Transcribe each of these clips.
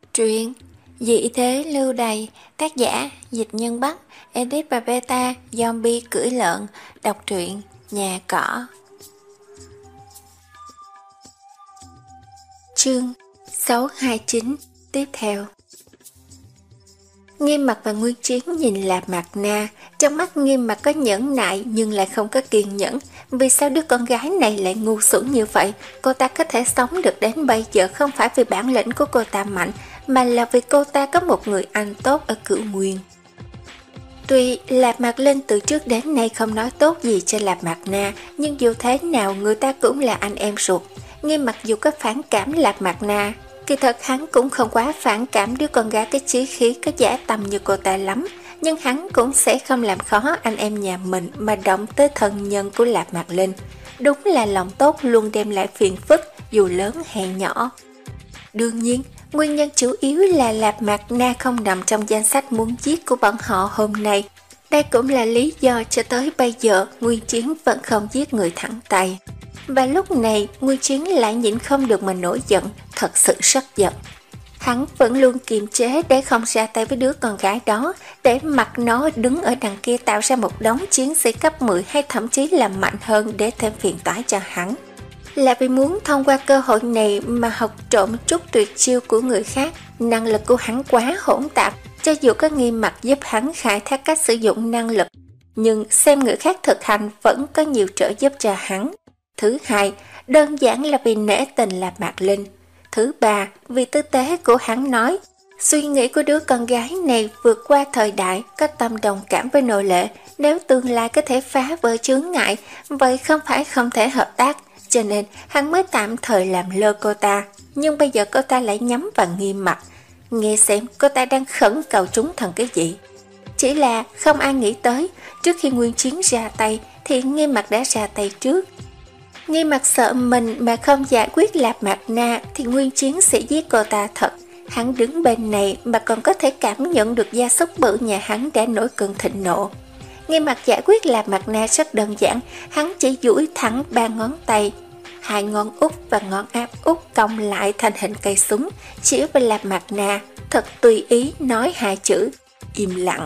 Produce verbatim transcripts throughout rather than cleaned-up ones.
Truyện Dị thế lưu đày, tác giả Dịch Nhân Bắc, edit và beta Zombie cưỡi lợn. Đọc truyện Nhà Cỏ. Chương sáu hai chín tiếp theo. Nghiêm Mặc và Nguyên Chiến nhìn Lạp Mạc Na, trong mắt Nghiêm Mặc có nhẫn nại nhưng lại không có kiên nhẫn. Vì sao đứa con gái này lại ngu xuẩn như vậy? Cô ta có thể sống được đến bây giờ không phải vì bản lĩnh của cô ta mạnh, mà là vì cô ta có một người anh tốt ở Cửu Nguyên. Tuy Lạp Mạc Linh từ trước đến nay không nói tốt gì cho Lạp Mạc Na, nhưng dù thế nào người ta cũng là anh em ruột. Nghiêm Mặc dù có phản cảm Lạp Mạc Na, kỳ thật hắn cũng không quá phản cảm đứa con gái cái chí khí có dã tâm như cô ta lắm, nhưng hắn cũng sẽ không làm khó anh em nhà mình mà động tới thân nhân của Lạp Mạc Linh. Đúng là lòng tốt luôn đem lại phiền phức dù lớn hay nhỏ. Đương nhiên, nguyên nhân chủ yếu là Lạp Mạc Na không nằm trong danh sách muốn giết của bọn họ hôm nay. Đây cũng là lý do cho tới bây giờ Nguyên Chiến vẫn không giết người thẳng tay. Và lúc này Nguyên Chiến lại nhịn không được mà nổi giận, thật sự rất giận. Hắn vẫn luôn kiềm chế để không ra tay với đứa con gái đó, để mặc nó đứng ở đằng kia tạo ra một đống chiến sĩ cấp mười hay thậm chí là mạnh hơn để thêm phiền toái cho hắn. Là vì muốn thông qua cơ hội này mà học trộm chút tuyệt chiêu của người khác. Năng lực của hắn quá hỗn tạp, cho dù có Nghiêm Mặc giúp hắn khai thác cách sử dụng năng lực, nhưng xem người khác thực hành vẫn có nhiều trợ giúp cho hắn. Thứ hai, đơn giản là vì nể tình Lạp Mạc Linh. Thứ ba, vì tư tế của hắn nói, suy nghĩ của đứa con gái này vượt qua thời đại, có tâm đồng cảm với nô lệ, nếu tương lai có thể phá vỡ chướng ngại, vậy không phải không thể hợp tác, cho nên hắn mới tạm thời làm lơ cô ta. Nhưng bây giờ cô ta lại nhắm vào Nghiêm Mặc, nghe xem cô ta đang khẩn cầu chúng thần cái gì. Chỉ là không ai nghĩ tới, trước khi Nguyên Chiến ra tay thì Nghiêm Mặc đã ra tay trước. Nghiêm Mặc sợ mình mà không giải quyết Lạp Mạc Na thì Nguyên Chiến sẽ giết cô ta thật. Hắn đứng bên này mà còn có thể cảm nhận được gia súc bự nhà hắn đã nổi cơn thịnh nộ. Nghiêm Mặc giải quyết Lạp Mạc Na rất đơn giản, hắn chỉ duỗi thẳng ba ngón tay, hai ngón út và ngón áp út cong lại thành hình cây súng, chỉ vào Lạp Mạc Na, thật tùy ý nói hai chữ, im lặng.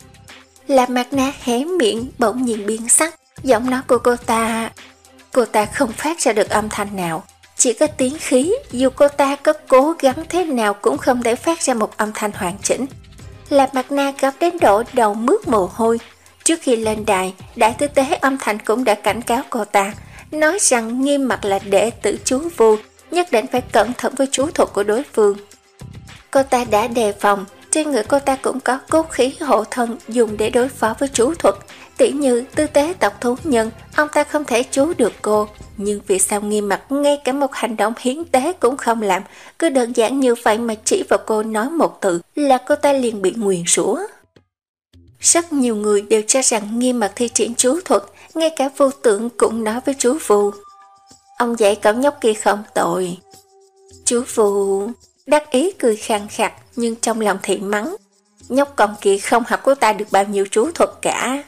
Lạp Mạc Na hé miệng bỗng nhiên biến sắc, giọng nói của cô ta... Cô ta không phát ra được âm thanh nào, chỉ có tiếng khí, dù cô ta có cố gắng thế nào cũng không thể phát ra một âm thanh hoàn chỉnh. Lạp Mạc Na gấp đến độ đầu mướt mồ hôi. Trước khi lên đài, đại tư tế âm thanh cũng đã cảnh cáo cô ta, nói rằng Nghiêm Mặc là đệ tử chú Vu, nhất định phải cẩn thận với chú thuật của đối phương. Cô ta đã đề phòng, trên người cô ta cũng có cốt khí hộ thân dùng để đối phó với chú thuật. Tỉ như tư tế tộc thú nhân, ông ta không thể chú được cô. Nhưng vì sao Nghiêm Mặc ngay cả một hành động hiến tế cũng không làm, cứ đơn giản như vậy mà chỉ vào cô nói một từ là cô ta liền bị nguyền rủa. Rất nhiều người đều cho rằng Nghiêm Mặc thi triển chú thuật, ngay cả Vu Tượng cũng nói với chú Vu, ông dạy cậu nhóc kia không tội. Chú Vu đắc ý cười khàn khặt, nhưng trong lòng thì mắng, nhóc con kia không học của ta được bao nhiêu chú thuật cả.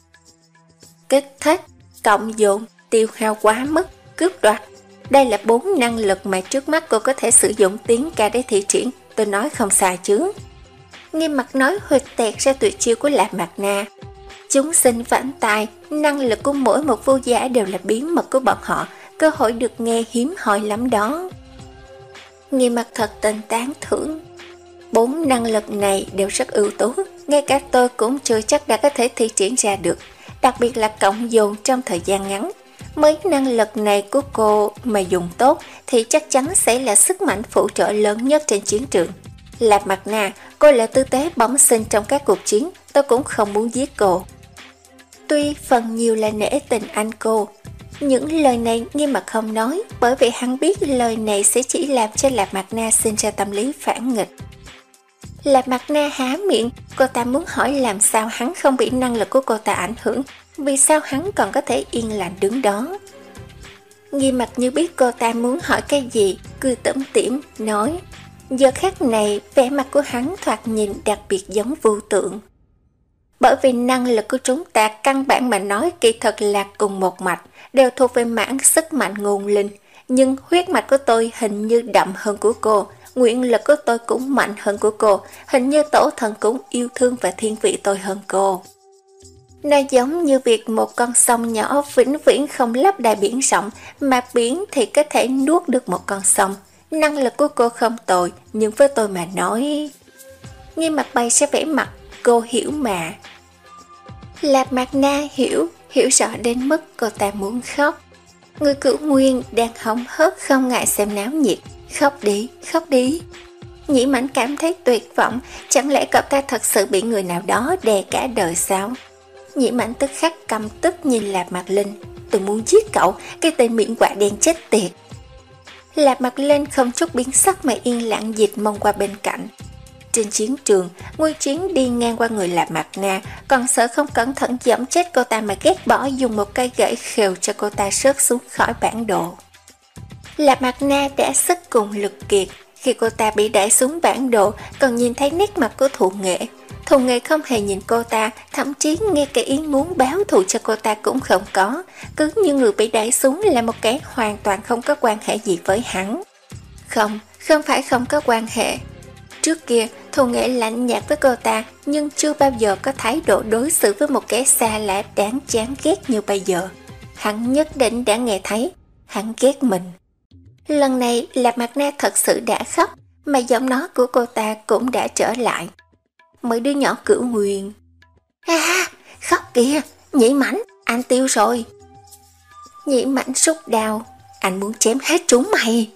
Kích thích, cộng dồn, tiêu hao quá mức, cướp đoạt. Đây là bốn năng lực mà trước mắt cô có thể sử dụng tiếng ca để thi triển, tôi nói không sai chứ. Nghiêm Mặc nói huỵch tẹt ra tuyệt chiêu của Lạp Mạc Na. Chúng sinh vãnh tài, năng lực của mỗi một vô giả đều là bí mật của bọn họ, cơ hội được nghe hiếm hoi lắm đó. Nghiêm Mặc thật tình tán thưởng. Bốn năng lực này đều rất ưu tú, ngay cả tôi cũng chưa chắc đã có thể thi triển ra được, đặc biệt là cộng dồn trong thời gian ngắn. Mấy năng lực này của cô mà dùng tốt thì chắc chắn sẽ là sức mạnh phụ trợ lớn nhất trên chiến trường. Lạp Mạc Na, cô là tư tế bẩm sinh trong các cuộc chiến, tôi cũng không muốn giết cô. Tuy phần nhiều là nể tình anh cô, những lời này Nghiêm Mặc không nói, bởi vì hắn biết lời này sẽ chỉ làm cho Lạp Mạc Na sinh ra tâm lý phản nghịch. Lạp Mạc Na há miệng, cô ta muốn hỏi làm sao hắn không bị năng lực của cô ta ảnh hưởng, vì sao hắn còn có thể yên lặng đứng đó. Nghiêm Mặc như biết cô ta muốn hỏi cái gì, cười tủm tỉm, nói, giờ khắc này vẻ mặt của hắn thoạt nhìn đặc biệt giống Vu Tượng. Bởi vì năng lực của chúng ta căn bản mà nói kỳ thật là cùng một mạch, đều thuộc về mảng sức mạnh nguồn linh, nhưng huyết mạch của tôi hình như đậm hơn của cô, nguyện lực của tôi cũng mạnh hơn của cô, hình như tổ thần cũng yêu thương và thiên vị tôi hơn cô. Nó giống như việc một con sông nhỏ vĩnh viễn không lấp đầy biển rộng, mà biển thì có thể nuốt được một con sông. Năng lực của cô không tồi, nhưng với tôi mà nói... Nghiêm Mặt bày sẽ vẻ mặt, cô hiểu mà. Lạp Mạc Na hiểu, hiểu rõ đến mức cô ta muốn khóc. Người cửu nguyên đang hóng hớt không ngại xem náo nhiệt. Khóc đi, khóc đi. Nhĩ Mãnh cảm thấy tuyệt vọng, chẳng lẽ cậu ta thật sự bị người nào đó đè cả đời sao? Nhĩ Mãnh tức khắc căm tức nhìn Lạp Mạc Linh. Tôi muốn giết cậu, cái tên miệng quạ đen chết tiệt. Lạp Mạc Linh không chút biến sắc mà yên lặng dịch mông qua bên cạnh. Trên chiến trường, Nguyên Chiến đi ngang qua người Lạp Mạc Na, còn sợ không cẩn thận giẫm chết cô ta mà ghét bỏ dùng một cây gậy khều cho cô ta rớt xuống khỏi bản đồ. Lạp Mạc Na đã sức cùng lực kiệt, khi cô ta bị đẩy xuống bản đồ còn nhìn thấy nét mặt của Thụ Nghệ. Thụ Nghệ không hề nhìn cô ta, thậm chí ngay cả ý muốn báo thù cho cô ta cũng không có, cứ như người bị đẩy xuống là một kẻ hoàn toàn không có quan hệ gì với hắn. Không, không phải không có quan hệ. Trước kia, Thù Nghệ lạnh nhạt với cô ta, nhưng chưa bao giờ có thái độ đối xử với một kẻ xa lạ đáng chán ghét như bây giờ. Hắn nhất định đã nghe thấy, hắn ghét mình. Lần này, Lạp Mạc Na thật sự đã khóc, mà giọng nói của cô ta cũng đã trở lại. Mấy đứa nhỏ Cửu Nguyên. À, khóc kìa, Nhĩ Mãnh, anh tiêu rồi. Nhĩ Mãnh rút đao, anh muốn chém hết chúng mày.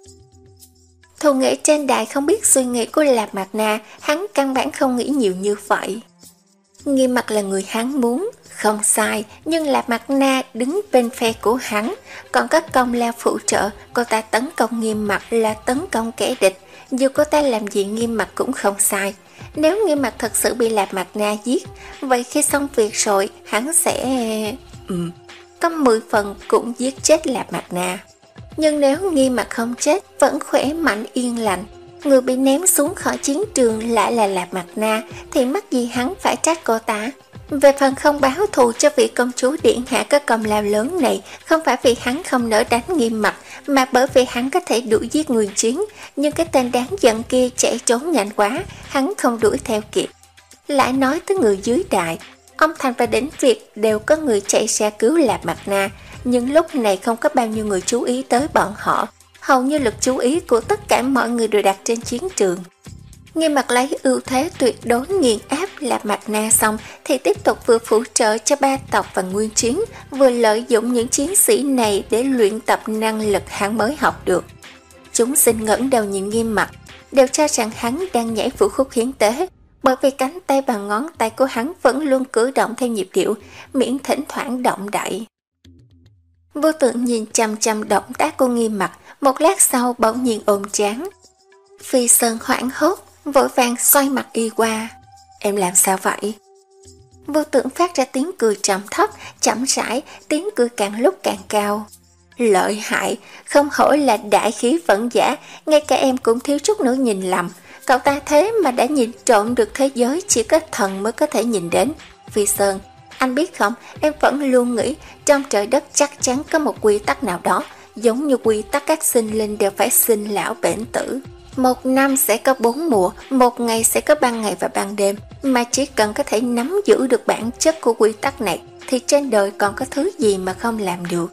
Thù Nghệ trên đài không biết suy nghĩ của Lạp Mạc Na, hắn căn bản không nghĩ nhiều như vậy. Nghiêm Mặt là người hắn muốn, không sai, nhưng Lạp Mạc Na đứng bên phe của hắn, còn có công lao phụ trợ, cô ta tấn công Nghiêm Mặt là tấn công kẻ địch, dù cô ta làm gì Nghiêm Mặt cũng không sai. Nếu Nghiêm Mặt thật sự bị Lạp Mạc Na giết, vậy khi xong việc rồi, hắn sẽ... Ừ, có mười phần cũng giết chết Lạp Mạc Na. Nhưng nếu Nghiêm Mặt không chết, vẫn khỏe mạnh yên lành, người bị ném xuống khỏi chiến trường lại là Lạp Mạc Na, thì mắc gì hắn phải trách cô ta. Về phần không báo thù cho vị công chúa điện hạ có công lao lớn này, không phải vì hắn không nỡ đánh Nghiêm Mặt, mà bởi vì hắn có thể đuổi giết Nguyên Chiến, nhưng cái tên đáng giận kia chạy trốn nhanh quá, hắn không đuổi theo kịp. Lại nói tới người dưới đại, ông Thành và Đỉnh Việt đều có người chạy ra cứu Lạp Mạc Na, nhưng lúc này không có bao nhiêu người chú ý tới bọn họ, hầu như lực chú ý của tất cả mọi người đều đặt trên chiến trường. Nghiêm Mặt lấy ưu thế tuyệt đối nghiền áp Lạp Mạc Na xong thì tiếp tục vừa phụ trợ cho ba tộc và Nguyên Chiến, vừa lợi dụng những chiến sĩ này để luyện tập năng lực hắn mới học được. Chúng sinh ngẩng đầu nhìn Nghiêm Mặt, đều cho rằng hắn đang nhảy vũ khúc hiến tế, bởi vì cánh tay và ngón tay của hắn vẫn luôn cử động theo nhịp điệu, miệng thỉnh thoảng động đậy. Vô Tượng nhìn chăm chăm động tác của Nghiêm Mặt, một lát sau bỗng nhiên ôm trán. Phi Sơn hoảng hốt, vội vàng xoay mặt y qua. Em làm sao vậy? Vô Tượng phát ra tiếng cười trầm thấp, chậm rãi, tiếng cười càng lúc càng cao. Lợi hại, không hổ là đại khí vận giả, ngay cả em cũng thiếu chút nữa nhìn lầm. Cậu ta thế mà đã nhìn trộm được thế giới chỉ có thần mới có thể nhìn đến. Phi Sơn, anh biết không, em vẫn luôn nghĩ trong trời đất chắc chắn có một quy tắc nào đó, giống như quy tắc các sinh linh đều phải sinh lão bệnh tử. Một năm sẽ có bốn mùa, một ngày sẽ có ban ngày và ban đêm, mà chỉ cần có thể nắm giữ được bản chất của quy tắc này, thì trên đời còn có thứ gì mà không làm được.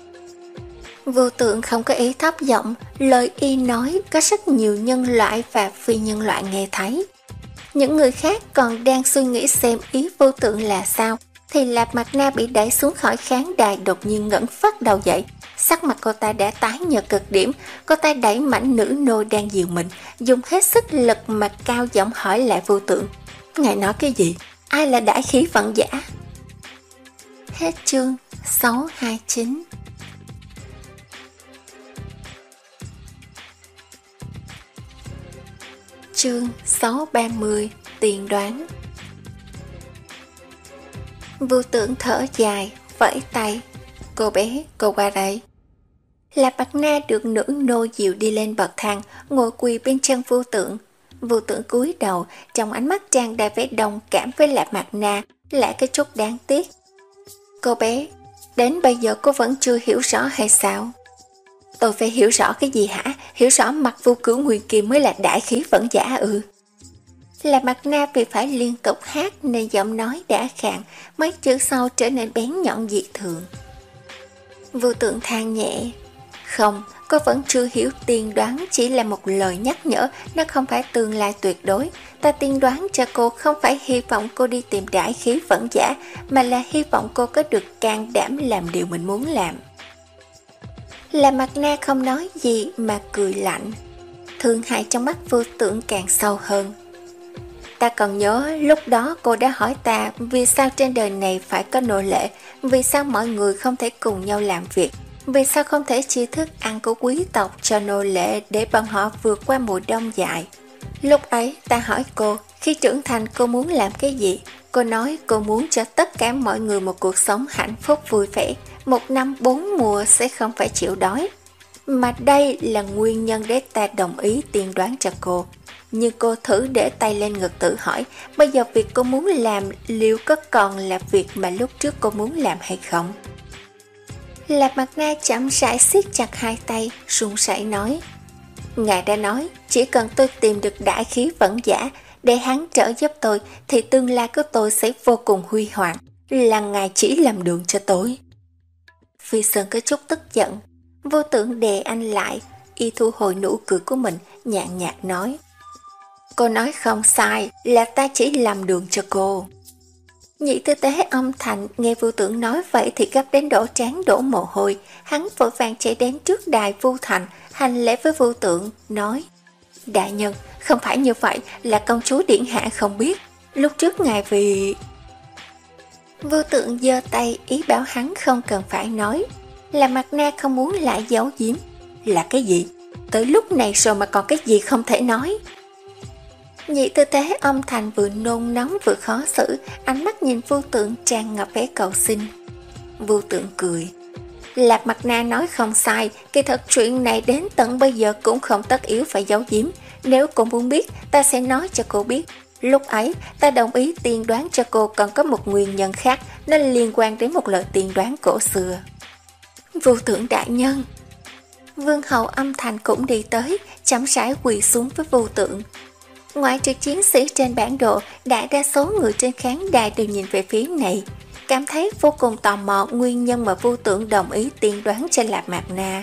Vô Tượng không có ý thấp giọng, lời y nói có rất nhiều nhân loại và phi nhân loại nghe thấy. Những người khác còn đang suy nghĩ xem ý Vô Tượng là sao, thì Lạp Mạc Na bị đẩy xuống khỏi khán đài đột nhiên ngẩng phát đầu dậy. Sắc mặt cô ta đã tái nhợt cực điểm, cô ta đẩy mảnh nữ nô đang dìu mình, dùng hết sức lực mà cao giọng hỏi lại Vô Tượng. Ngài nói cái gì? Ai là đại khí vận giả? Hết chương sáu hai chín. Chương sáu ba mươi. Tiền đoán. Vô Tượng thở dài, vẫy tay. Cô bé, cô qua đây. Lạp Mạc Na được nữ nô dìu đi lên bậc thang, ngồi quỳ bên chân Vô Tượng. Vô Tượng cúi đầu, trong ánh mắt tràn đầy vẻ đồng cảm với Lạp Mạc Na, lại cái chút đáng tiếc. Cô bé, đến bây giờ cô vẫn chưa hiểu rõ hay sao? Tôi phải hiểu rõ cái gì hả? hiểu rõ mặt vô cửu nguyên kia mới là đại khí vẫn giả ư? Là Mặt Na vì phải liên tục hát nên giọng nói đã khàn, mấy chữ sau trở nên bén nhọn dị thường. Vô Tượng than nhẹ, không, cô vẫn chưa hiểu tiên đoán chỉ là một lời nhắc nhở, nó không phải tương lai tuyệt đối. Ta tiên đoán cho cô không phải hy vọng cô đi tìm đại khí vẫn giả, mà là hy vọng cô có được can đảm làm điều mình muốn làm. Là Mặt Na không nói gì mà cười lạnh. Thương hại trong mắt Vô Tượng càng sâu hơn. Ta còn nhớ lúc đó cô đã hỏi ta vì sao trên đời này phải có nô lệ, vì sao mọi người không thể cùng nhau làm việc, vì sao không thể chia thức ăn của quý tộc cho nô lệ để bọn họ vượt qua mùa đông dài. Lúc ấy ta hỏi cô, khi trưởng thành cô muốn làm cái gì? Cô nói cô muốn cho tất cả mọi người một cuộc sống hạnh phúc vui vẻ, một năm bốn mùa sẽ không phải chịu đói. Mà đây là nguyên nhân để ta đồng ý tiên đoán cho cô. Nhưng cô thử để tay lên ngực tự hỏi, bây giờ việc cô muốn làm liệu có còn là việc mà lúc trước cô muốn làm hay không? Lạc Mặt Na chậm rãi siết chặt hai tay, run rẩy nói. Ngài đã nói, chỉ cần tôi tìm được đại khí vẫn giả, để hắn trợ giúp tôi, thì tương lai của tôi sẽ vô cùng huy hoàng, là ngài chỉ làm đường cho tôi. Phi Sơn có chút tức giận, Vô Tượng đè anh lại, y thu hồi nụ cười của mình, nhàn nhạt nói. Cô nói không sai, là ta chỉ làm đường cho cô. Nhị tư tế âm Thành nghe Vô Tượng nói vậy thì gấp đến đổ trán đổ mồ hôi, hắn vội vàng chạy đến trước đài Vu Thành, hành lễ với Vô Tượng, nói. Đại nhân, không phải như vậy, là công chúa điện hạ không biết. Lúc trước ngài vì... Vô Tượng giơ tay ý bảo hắn không cần phải nói. Là Mặt Na không muốn lại giấu giếm. Là cái gì? Tới lúc này rồi mà còn cái gì không thể nói? Nhị tư tế âm Thành vừa nôn nóng vừa khó xử, ánh mắt nhìn Vô Tượng tràn ngập vẻ cầu xin. Vô Tượng cười. Lạc Mặt Na nói không sai, kỳ thật chuyện này đến tận bây giờ cũng không tất yếu phải giấu giếm. Nếu cô muốn biết, ta sẽ nói cho cô biết. Lúc ấy, ta đồng ý tiên đoán cho cô còn có một nguyên nhân khác, nó liên quan đến một lời tiên đoán cổ xưa. Vô Tượng đại nhân. Vương hậu âm Thành cũng đi tới, chậm rãi quỳ xuống với Vô Tượng. Ngoại trừ chiến sĩ trên bản đồ, đại đa số người trên khán đài đều nhìn về phía này, cảm thấy vô cùng tò mò nguyên nhân mà Vô Tượng đồng ý tiên đoán cho Lạc Mặt Na.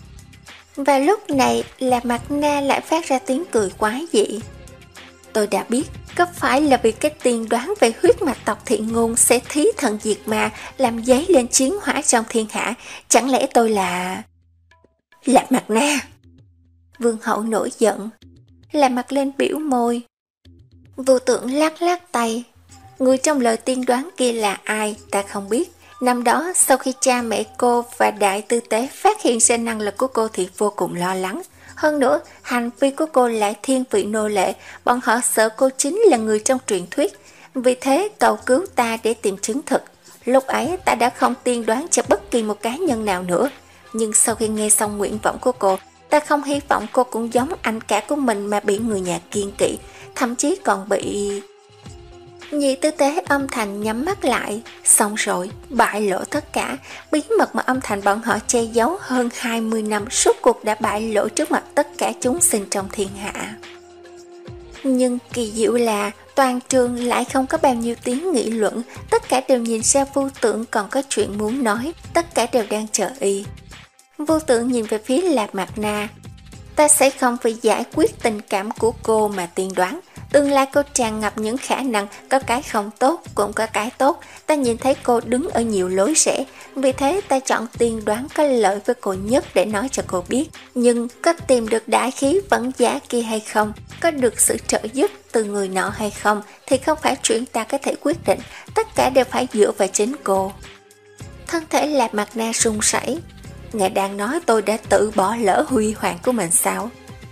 Và lúc này, Lạc Mặt Na lại phát ra tiếng cười quái dị. Tôi đã biết, có phải là vì cái tiên đoán về huyết mạch tộc Thiện Ngôn sẽ thí thần diệt ma, làm dấy lên chiến hỏa trong thiên hạ, chẳng lẽ tôi là... Lạc Mặt Na. Vương hậu nổi giận, Lạc Mặt lên biểu môi. Vô Tượng lắc lắc tay. Người trong lời tiên đoán kia là ai ta không biết. Năm đó sau khi cha mẹ cô và đại tư tế phát hiện ra năng lực của cô thì vô cùng lo lắng. Hơn nữa hành vi của cô lại thiên vị nô lệ, bọn họ sợ cô chính là người trong truyền thuyết. Vì thế cầu cứu ta để tìm chứng thực. Lúc ấy ta đã không tiên đoán cho bất kỳ một cá nhân nào nữa. Nhưng sau khi nghe xong nguyện vọng của cô, ta không hy vọng cô cũng giống anh cả của mình mà bị người nhà kiêng kỵ, thậm chí còn bị... Nhị tư tế âm Thành nhắm mắt lại, xong rồi, bại lộ tất cả, bí mật mà âm Thành bọn họ che giấu hơn hai mươi năm suốt cuộc đã bại lộ trước mặt tất cả chúng sinh trong thiên hạ. Nhưng kỳ diệu là toàn trường lại không có bao nhiêu tiếng nghị luận, tất cả đều nhìn ra Vô Tượng còn có chuyện muốn nói, tất cả đều đang chờ y. Vô Tượng nhìn về phía Lạc Mặt Na. Ta sẽ không phải giải quyết tình cảm của cô mà tiên đoán. Tương lai cô tràn ngập những khả năng, có cái không tốt, cũng có cái tốt. Ta nhìn thấy cô đứng ở nhiều lối rẽ, vì thế ta chọn tiên đoán có lợi với cô nhất để nói cho cô biết. Nhưng có tìm được đại khí vẫn giả kia hay không, có được sự trợ giúp từ người nọ hay không, thì không phải chuyện ta có thể quyết định. Tất cả đều phải dựa vào chính cô. Thân thể Lạc Mặt Na run rẩy. Ngài đang nói tôi đã tự bỏ lỡ huy hoàng của mình sao?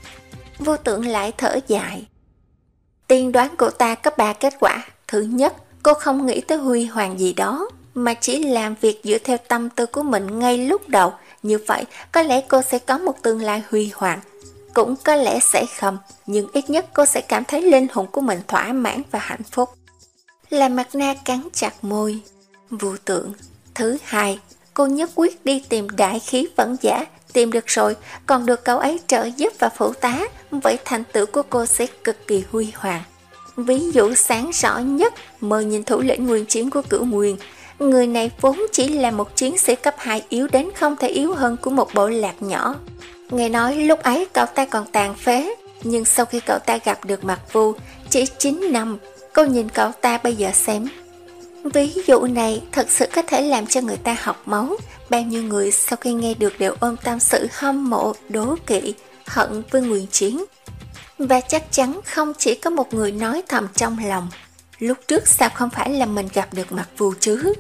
Vô Tượng lại thở dài. Tiên đoán của ta có ba kết quả. Thứ nhất, cô không nghĩ tới huy hoàng gì đó, mà chỉ làm việc dựa theo tâm tư của mình ngay lúc đầu. Như vậy, có lẽ cô sẽ có một tương lai huy hoàng. Cũng có lẽ sẽ không, nhưng ít nhất cô sẽ cảm thấy linh hồn của mình thỏa mãn và hạnh phúc. Lạc Mặt Na cắn chặt môi. Vô Tượng. Thứ hai, cô nhất quyết đi tìm đại khí vẫn giả, Tìm được rồi, còn được cậu ấy trợ giúp và phụ tá, vậy thành tựu của cô sẽ cực kỳ huy hoàng. Ví dụ sáng rõ nhất, mơ nhìn thủ lĩnh nguyên chiến của Cửu Nguyên. Người này vốn chỉ là một chiến sĩ cấp hai yếu đến không thể yếu hơn của một bộ lạc nhỏ. Nghe nói lúc ấy cậu ta còn tàn phế, nhưng sau khi cậu ta gặp được Mặc Vu, chỉ chín năm, cô nhìn cậu ta bây giờ xem. Ví dụ này thật sự có thể làm cho người ta học máu. Bao nhiêu người sau khi nghe được đều ôm tâm sự hâm mộ, đố kỵ, hận với Nguyên Chiến. Và chắc chắn không chỉ có một người nói thầm trong lòng, lúc trước sao không phải là mình gặp được Mặc Vu chứ?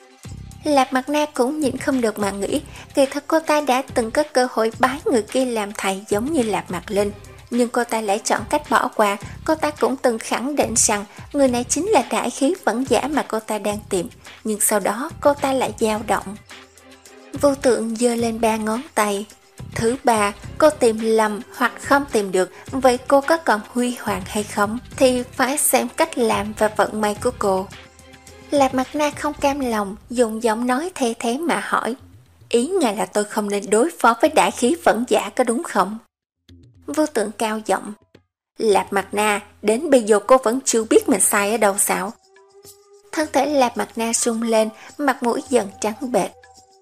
Lạp Mặt Na cũng nhịn không được mà nghĩ, kỳ thật cô ta đã từng có cơ hội bái người kia làm thầy giống như Lạp Mặt Linh, nhưng cô ta lại chọn cách bỏ qua. Cô ta cũng từng khẳng định rằng người này chính là đại khí vẫn giả mà cô ta đang tìm, nhưng sau đó cô ta lại dao động. Vô Tượng giơ lên ba ngón tay. Thứ ba, cô tìm lầm hoặc không tìm được, vậy cô có còn huy hoàng hay không thì phải xem cách làm và vận may của cô. Lạp Mặt Na không cam lòng, dùng giọng nói thê thế mà hỏi, ý ngài là tôi không nên đối phó với đại khí vẫn giả có đúng không? Vô Tượng cao giọng, Lạp Mặt Na, đến bây giờ cô vẫn chưa biết mình sai ở đâu sao? Thân thể Lạp Mặt Na rung lên, mặt mũi dần trắng bệch.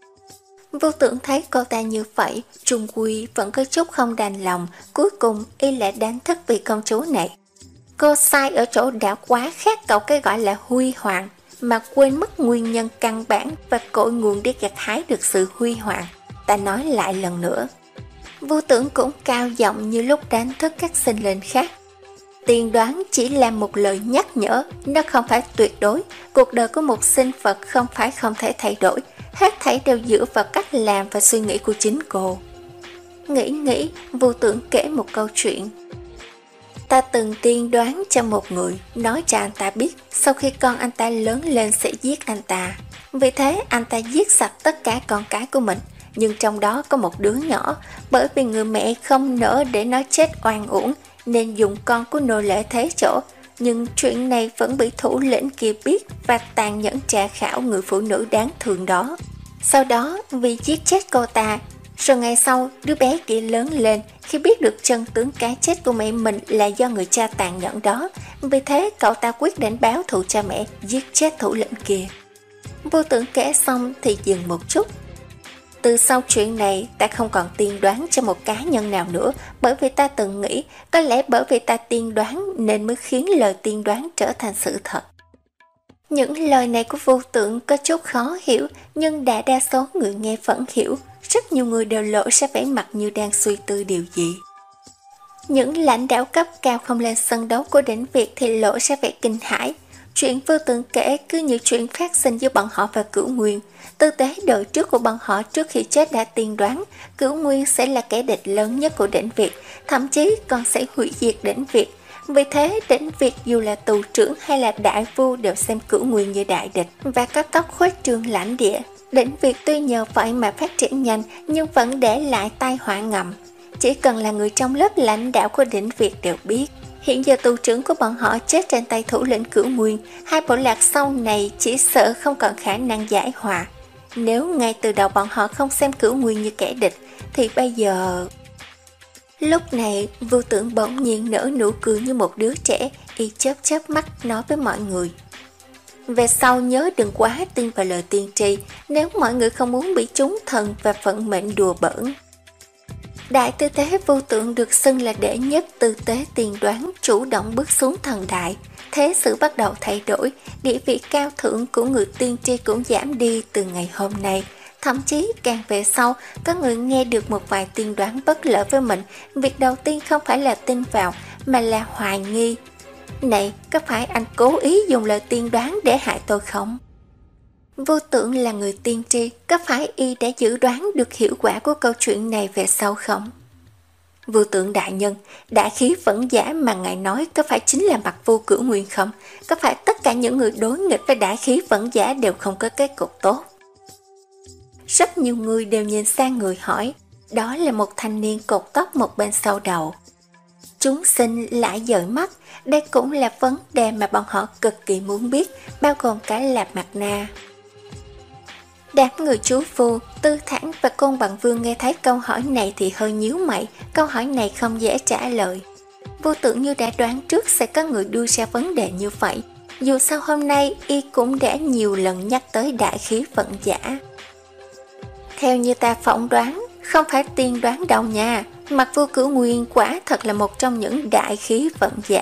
Vô Tượng thấy cô ta như vậy, trung quy vẫn có chút không đành lòng, cuối cùng y lại đánh thức vị công chúa này. Cô sai ở chỗ đã quá khác cậu cái gọi là huy hoàng, mà quên mất nguyên nhân căn bản và cội nguồn để gặt hái được sự huy hoàng. Ta nói lại lần nữa. Vô Tượng cũng cao giọng như lúc đánh thức các sinh linh khác. Tiên đoán chỉ là một lời nhắc nhở, nó không phải tuyệt đối. Cuộc đời của một sinh vật không phải không thể thay đổi, hết thảy đều dựa vào cách làm và suy nghĩ của chính cô. Nghĩ nghĩ, Vô Tượng kể một câu chuyện. Ta từng tiên đoán cho một người, nói cho anh ta biết sau khi con anh ta lớn lên sẽ giết anh ta. Vì thế anh ta giết sạch tất cả con cái của mình, nhưng trong đó có một đứa nhỏ, bởi vì người mẹ không nỡ để nó chết oan uổng nên dùng con của nô lệ thế chỗ. Nhưng chuyện này vẫn bị thủ lĩnh kia biết và tàn nhẫn tra khảo người phụ nữ đáng thương đó. Sau đó vì giết chết cô ta, rồi ngày sau đứa bé kia lớn lên, khi biết được chân tướng cái chết của mẹ mình là do người cha tàn nhẫn đó, vì thế cậu ta quyết định báo thù cha mẹ, giết chết thủ lĩnh kia. Vô Tượng kể xong thì dừng một chút. Từ sau chuyện này ta không còn tiên đoán cho một cá nhân nào nữa, bởi vì ta từng nghĩ có lẽ bởi vì ta tiên đoán nên mới khiến lời tiên đoán trở thành sự thật. Những lời này của Vô Tượng có chút khó hiểu, nhưng đại đa số người nghe vẫn hiểu. Rất nhiều người đều lộ ra vẻ mặt như đang suy tư điều gì. Những lãnh đạo cấp cao không lên sân đấu của đỉnh Việt thì lộ ra vẻ kinh hãi. Chuyện Vô Tượng kể cứ như chuyện phát sinh giữa bọn họ và Cửu Nguyên. Tư tế đời trước của bọn họ trước khi chết đã tiên đoán Cửu Nguyên sẽ là kẻ địch lớn nhất của đỉnh Việt, thậm chí còn sẽ hủy diệt đỉnh Việt. Vì thế đỉnh Việt dù là tù trưởng hay là đại vua đều xem Cửu Nguyên như đại địch và có tốc khuếch trương lãnh địa. Đỉnh Việt tuy nhờ vậy mà phát triển nhanh nhưng vẫn để lại tai họa ngầm. Chỉ cần là người trong lớp lãnh đạo của đỉnh Việt đều biết. Hiện giờ tù trưởng của bọn họ chết trên tay thủ lĩnh Cửu Nguyên, hai bộ lạc sau này chỉ sợ không còn khả năng giải hòa. Nếu ngay từ đầu bọn họ không xem Cửu Nguyên như kẻ địch thì bây giờ... Lúc này Vô Tượng bỗng nhiên nở nụ cười như một đứa trẻ, y chớp chớp mắt nói với mọi người. Về sau nhớ đừng quá tin vào lời tiên tri, nếu mọi người không muốn bị trúng thần và vận mệnh đùa bỡn. Đại tư tế Vô Tượng được xưng là đệ nhất tư tế tiên đoán, chủ động bước xuống thần đại. Thế sự bắt đầu thay đổi, địa vị cao thượng của người tiên tri cũng giảm đi từ ngày hôm nay. Thậm chí càng về sau, có người nghe được một vài tiên đoán bất lợi với mình, việc đầu tiên không phải là tin vào mà là hoài nghi. Này, có phải anh cố ý dùng lời tiên đoán để hại tôi không? Vô Tượng là người tiên tri, có phải y đã dự đoán được hiệu quả của câu chuyện này về sau không? Vô Tượng đại nhân, đại khí vẫn giả mà ngài nói có phải chính là Mặc Vu Cửu Nguyên không? Có phải tất cả những người đối nghịch với đại khí vẫn giả đều không có kết cục tốt? Rất nhiều người đều nhìn sang người hỏi, đó là một thanh niên cột tóc một bên sau đầu. Chúng sinh lại dời mắt, đây cũng là vấn đề mà bọn họ cực kỳ muốn biết, bao gồm cả Lạp Mặt Na. Đám người chú Phu, Tư Thản và Côn Bằng Vương nghe thấy câu hỏi này thì hơi nhíu mày, câu hỏi này không dễ trả lời. Vô Tưởng như đã đoán trước sẽ có người đưa ra vấn đề như vậy, dù sao hôm nay y cũng đã nhiều lần nhắc tới đại khí vận giả. Theo như ta phỏng đoán, không phải tiên đoán đâu nha, Mặt Vô Cửu Nguyên quả thật là một trong những đại khí vận giả.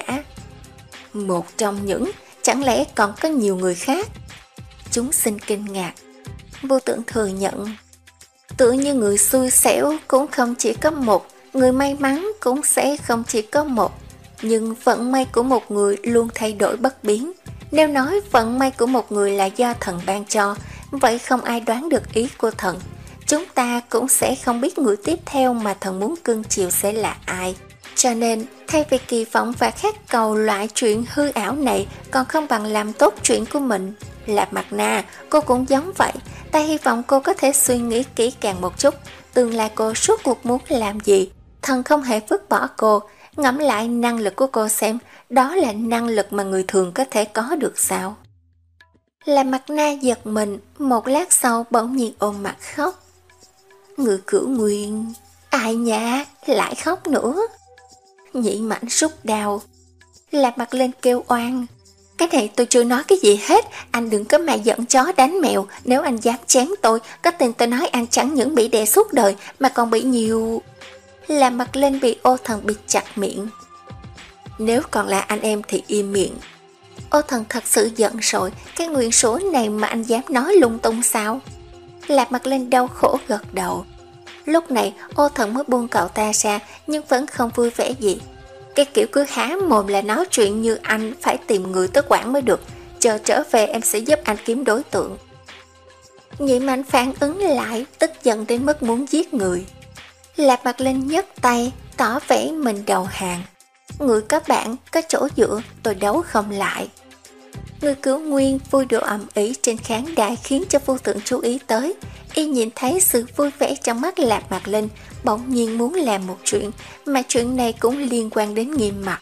Một trong những, chẳng lẽ còn có nhiều người khác? Chúng sinh kinh ngạc. Vô Tưởng thừa nhận, tựa như người xui xẻo cũng không chỉ có một, người may mắn cũng sẽ không chỉ có một, nhưng vận may của một người luôn thay đổi bất biến. Nếu nói vận may của một người là do thần ban cho, vậy không ai đoán được ý của thần. Chúng ta cũng sẽ không biết người tiếp theo mà thần muốn cưng chiều sẽ là ai. Cho nên, thay vì kỳ vọng và khát cầu loại chuyện hư ảo này, còn không bằng làm tốt chuyện của mình. Lạp Mặt Na, cô cũng giống vậy. Ta hy vọng cô có thể suy nghĩ kỹ càng một chút, tương lai cô suốt cuộc muốn làm gì. Thần không hề vứt bỏ cô. Ngẫm lại năng lực của cô xem, đó là năng lực mà người thường có thể có được sao? Lạp Mặt Na giật mình, một lát sau bỗng nhiên ôm mặt khóc. Người Cửu Nguyên, ai nhá, lại khóc nữa. Nhị Mãnh rút đau, Lạp Mặt lên kêu oan. Cái này tôi chưa nói cái gì hết, anh đừng có mà giận chó đánh mèo, nếu anh dám chém tôi, có tin tôi nói anh chẳng những bị đè suốt đời mà còn bị nhiều. Lạp Mặt lên bị Ô Thần bịt chặt miệng. Nếu còn là anh em thì im miệng. Ô Thần thật sự giận rồi, cái nguyên số này mà anh dám nói lung tung sao? Lạp Mặt lên đau khổ gật đầu. Lúc này Ô Thần mới buông cậu ta ra, nhưng vẫn không vui vẻ gì. Cái kiểu cứ há mồm là nói chuyện như anh phải tìm người tới quản mới được. Chờ trở về em sẽ giúp anh kiếm đối tượng. Nhị Mãnh phản ứng lại, tức giận đến mức muốn giết người. Lạp Mặt lên nhấc tay, tỏ vẻ mình đầu hàng. Người có bạn, có chỗ dựa, tôi đấu không lại. Người Cửu Nguyên vui đùa ầm ĩ trên khán đài khiến cho Vô Tưởng chú ý tới. Y nhìn thấy sự vui vẻ trong mắt Lạp Mặt Linh, bỗng nhiên muốn làm một chuyện, mà chuyện này cũng liên quan đến Nghiêm Mặt.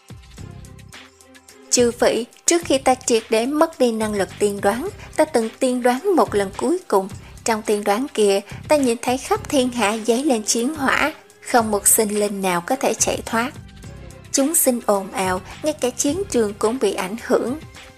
Chư vị, trước khi ta triệt để mất đi năng lực tiên đoán, ta từng tiên đoán một lần cuối cùng. Trong tiên đoán kia, ta nhìn thấy khắp thiên hạ dấy lên chiến hỏa, không một sinh linh nào có thể chạy thoát. Chúng sinh ồn ào, ngay cả chiến trường cũng bị ảnh hưởng.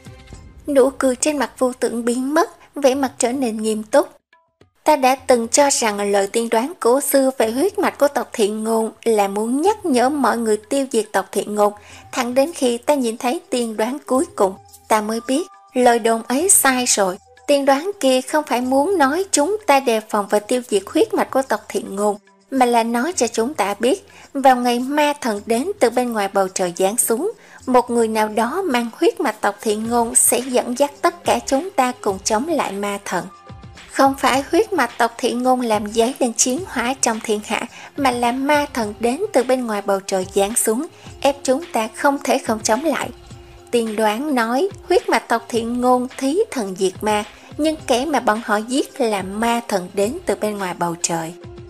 Nụ cười trên mặt Vô Tưởng biến mất, vẻ mặt trở nên nghiêm túc. Ta đã từng cho rằng lời tiên đoán cổ xưa về huyết mạch của tộc Thiện Ngôn là muốn nhắc nhở mọi người tiêu diệt tộc Thiện Ngôn. Thẳng đến khi ta nhìn thấy tiên đoán cuối cùng, ta mới biết lời đồn ấy sai rồi. Tiên đoán kia không phải muốn nói chúng ta đề phòng và tiêu diệt huyết mạch của tộc Thiện Ngôn, mà là nói cho chúng ta biết vào ngày ma thần đến từ bên ngoài bầu trời giáng xuống, một người nào đó mang huyết mạch tộc Thiện Ngôn sẽ dẫn dắt tất cả chúng ta cùng chống lại ma thần. Không phải huyết mạch tộc Thiện Ngôn làm dấy lên chiến hỏa trong thiên hạ, mà là ma thần đến từ bên ngoài bầu trời giáng xuống, ép chúng ta không thể không chống lại. Tiên đoán nói huyết mạch tộc Thiện Ngôn thí thần diệt ma, nhưng kẻ mà bọn họ giết là ma thần đến từ bên ngoài bầu trời.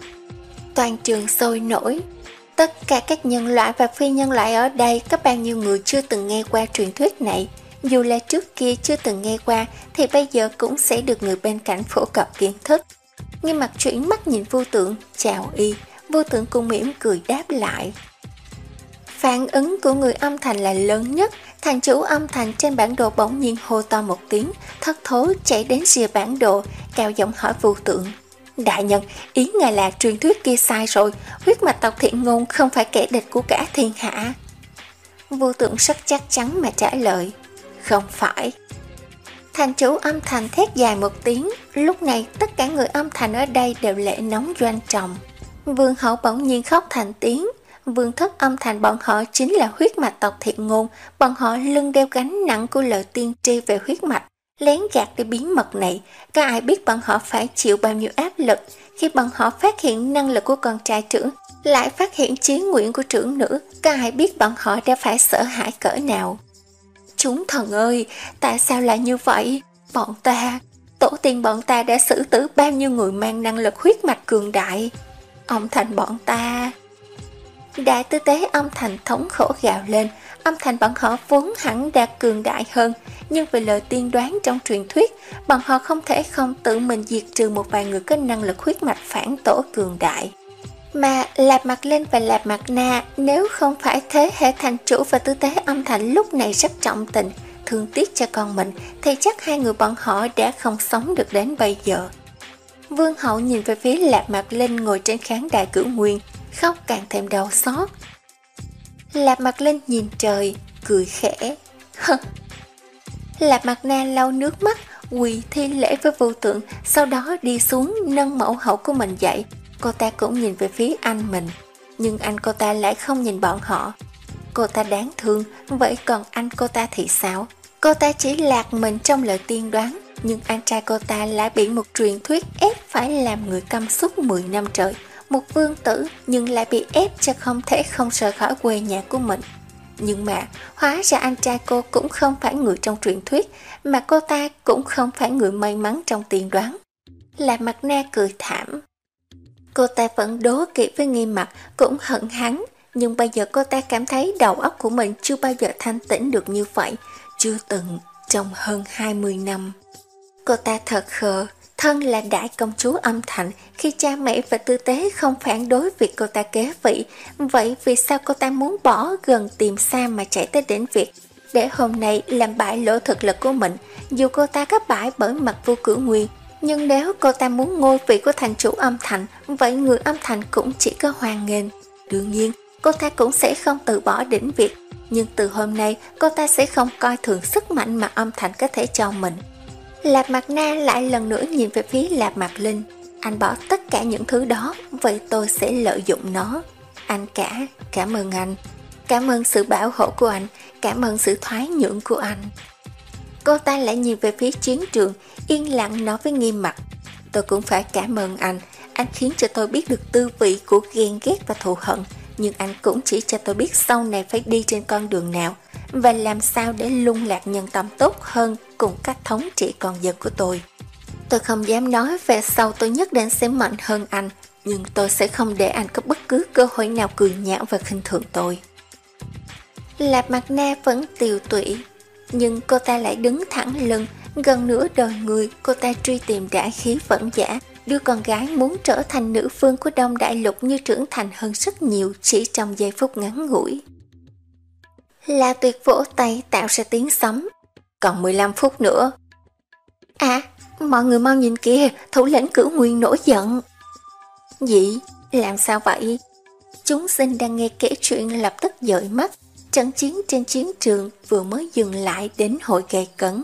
Toàn trường sôi nổi. Tất cả các nhân loại và phi nhân loại ở đây có bao nhiêu người chưa từng nghe qua truyền thuyết này. Dù là trước kia chưa từng nghe qua thì bây giờ cũng sẽ được người bên cạnh phổ cập kiến thức. Nghiêm Mặt chuyển mắt nhìn Vô Tưởng, chào y. Vô Tưởng cũng mỉm cười đáp lại. Phản ứng của người âm thành là lớn nhất. Thành chủ âm thành trên bản đồ bỗng nhiên hô to một tiếng, thất thố chạy đến rìa bản đồ, cao giọng hỏi Vô Tưởng. Đại nhân, ý ngài là truyền thuyết kia sai rồi, huyết mạch tộc Thiện Ngôn không phải kẻ địch của cả thiên hạ. Vô Tưởng rất chắc chắn mà trả lời. Không phải. Thành chủ âm thành thét dài một tiếng. Lúc này tất cả người âm thành ở đây đều lệ nóng doanh trọng. Vương hậu bỗng nhiên khóc thành tiếng. Vương thất âm thành bọn họ chính là huyết mạch tộc Thiện Ngôn. Bọn họ lưng đeo gánh nặng của lời tiên tri về huyết mạch, lén gạt đi bí mật này. Có ai biết bọn họ phải chịu bao nhiêu áp lực khi bọn họ phát hiện năng lực của con trai trưởng, lại phát hiện chí nguyện của trưởng nữ. Có ai biết bọn họ đã phải sợ hãi cỡ nào. Chúng thần ơi, tại sao lại như vậy? Bọn ta, tổ tiên bọn ta đã xử tử bao nhiêu người mang năng lực huyết mạch cường đại. Ông thành bọn ta. Đại tư tế âm thành thống khổ gào lên. âm thanh bọn họ vốn hẳn đã cường đại hơn, nhưng vì lời tiên đoán trong truyền thuyết, bọn họ không thể không tự mình diệt trừ một vài người có năng lực huyết mạch phản tổ cường đại. Mà Lạp Mặt Linh và Lạp Mặt Na nếu không phải thế hệ thành chủ và tư tế âm thành lúc này rất trọng tình, thương tiếc cho con mình, thì chắc hai người bọn họ đã không sống được đến bây giờ. Vương hậu nhìn về phía Lạp Mặt Linh ngồi trên khán đài cửu nguyên, khóc càng thêm đau xót. Lạp Mặt Linh nhìn trời, cười khẽ. Lạp Mặt Na lau nước mắt, quỳ thi lễ với vô tượng, sau đó đi xuống nâng mẫu hậu của mình dậy. Cô ta cũng nhìn về phía anh mình, nhưng anh cô ta lại không nhìn bọn họ. Cô ta đáng thương, vậy còn anh cô ta thì sao? Cô ta chỉ lạc mình trong lời tiên đoán, nhưng anh trai cô ta lại bị một truyền thuyết ép phải làm người câm suốt mười năm trời. Một vương tử nhưng lại bị ép cho không thể không rời khỏi quê nhà của mình. Nhưng mà hóa ra anh trai cô cũng không phải người trong truyền thuyết, mà cô ta cũng không phải người may mắn trong tiên đoán. Lạp Mặt Na cười thảm. Cô ta vẫn đố kỵ với Nghiêm Mặc, cũng hận hắn, nhưng bây giờ cô ta cảm thấy đầu óc của mình chưa bao giờ thanh tĩnh được như vậy, chưa từng trong hơn hai mươi năm. Cô ta thật khờ, thân là đại công chúa âm thành, khi cha mẹ và tư tế không phản đối việc cô ta kế vị, vậy vì sao cô ta muốn bỏ gần tìm xa mà chạy tới đến việc để hôm nay làm bại lộ thực lực của mình? Dù cô ta có bại bởi mặt vô cửu nguyên, nhưng nếu cô ta muốn ngôi vị của thành chủ âm thành, vậy người âm thành cũng chỉ có hoan nghênh. Đương nhiên, cô ta cũng sẽ không từ bỏ đỉnh việc, nhưng từ hôm nay cô ta sẽ không coi thường sức mạnh mà âm thành có thể cho mình. Lạp Mặt Na lại lần nữa nhìn về phía Lạp Mặt Linh. Anh bỏ tất cả những thứ đó, vậy tôi sẽ lợi dụng nó. Anh cả, cảm ơn anh. Cảm ơn sự bảo hộ của anh, cảm ơn sự thoái nhượng của anh. Cô ta lại nhìn về phía chiến trường, yên lặng nói với Nghiêm Mặc. Tôi cũng phải cảm ơn anh, anh khiến cho tôi biết được tư vị của ghen ghét và thù hận, nhưng anh cũng chỉ cho tôi biết sau này phải đi trên con đường nào, và làm sao để lung lạc nhân tâm tốt hơn cùng cách thống trị con dân của tôi. Tôi không dám nói về sau tôi nhất định sẽ mạnh hơn anh, nhưng tôi sẽ không để anh có bất cứ cơ hội nào cười nhạo và khinh thường tôi. Lạp Mặt Na vẫn tiều tụy, nhưng cô ta lại đứng thẳng lưng. Gần nửa đời người, cô ta truy tìm đã khí vẫn giả, đứa con gái muốn trở thành nữ vương của Đông Đại Lục như trưởng thành hơn rất nhiều chỉ trong giây phút ngắn ngủi. La Tuyệt vỗ tay tạo ra tiếng sấm. Còn mười lăm phút nữa. À, mọi người mau nhìn kìa, thủ lĩnh Cửu Nguyên nổi giận. Gì? Làm sao vậy? Chúng sinh đang nghe kể chuyện lập tức dời mắt. Trận chiến trên chiến trường vừa mới dừng lại đến hồi gay cấn.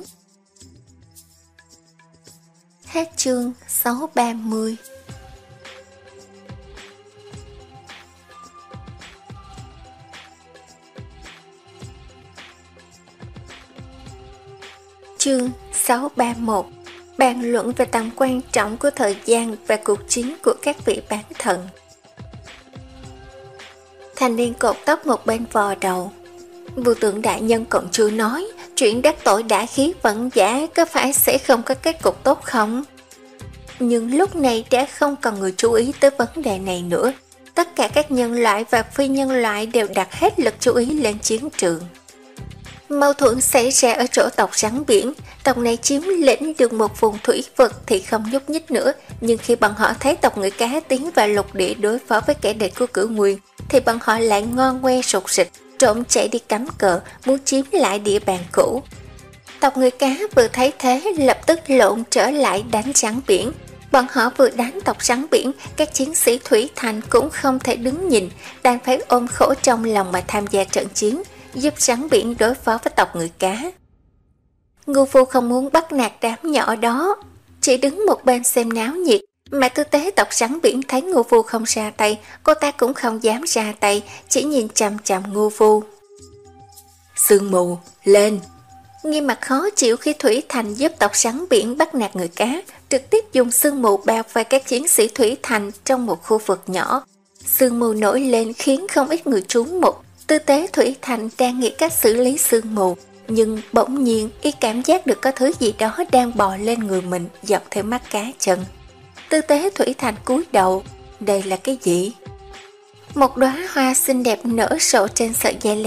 Hết chương sáu ba mươi. Chương sáu ba mốt. Bàn luận về tầm quan trọng của thời gian và cuộc chiến của các vị bán thần. Thanh niên cột tóc một bên vò đầu. Vô Tượng đại nhân còn chưa nói, chuyện đắc tội đã khí vẫn giả có phải sẽ không có kết cục tốt không? Nhưng lúc này đã không còn người chú ý tới vấn đề này nữa. Tất cả các nhân loại và phi nhân loại đều đặt hết lực chú ý lên chiến trường. Mâu thuẫn xảy ra ở chỗ tộc rắn biển. Tộc này chiếm lĩnh được một vùng thủy vực thì không nhúc nhích nữa, nhưng khi bọn họ thấy tộc người cá tiến vào lục địa đối phó với kẻ địch của Cửu Nguyên, thì bọn họ lại ngon ngoe sục sịch, trộm chạy đi cắm cờ, muốn chiếm lại địa bàn cũ. Tộc người cá vừa thấy thế lập tức lộn trở lại đánh rắn biển. Bọn họ vừa đánh tộc rắn biển, các chiến sĩ thủy thành cũng không thể đứng nhìn, đành phải ôm khổ trong lòng mà tham gia trận chiến, giúp rắn biển đối phó với tộc người cá. Ngưu Phu không muốn bắt nạt đám nhỏ đó, chỉ đứng một bên xem náo nhiệt, mà tư tế tộc rắn biển thấy Ngưu Phu không ra tay, cô ta cũng không dám ra tay, chỉ nhìn chằm chằm Ngưu Phu. Sương mù, lên! Nghiêm Mặt khó chịu khi Thủy Thành giúp tộc rắn biển bắt nạt người cá, trực tiếp dùng sương mù bao vây các chiến sĩ Thủy Thành trong một khu vực nhỏ. Sương mù nổi lên khiến không ít người trú mục. Tư tế Thủy Thành đang nghĩ cách xử lý sương mù, nhưng bỗng nhiên y cảm giác được có thứ gì đó đang bò lên người mình dọc theo mắt cá chân. Tư tế Thủy Thành cúi đầu, đây là cái gì? Một đóa hoa xinh đẹp nở rộ trên sợi dây leo,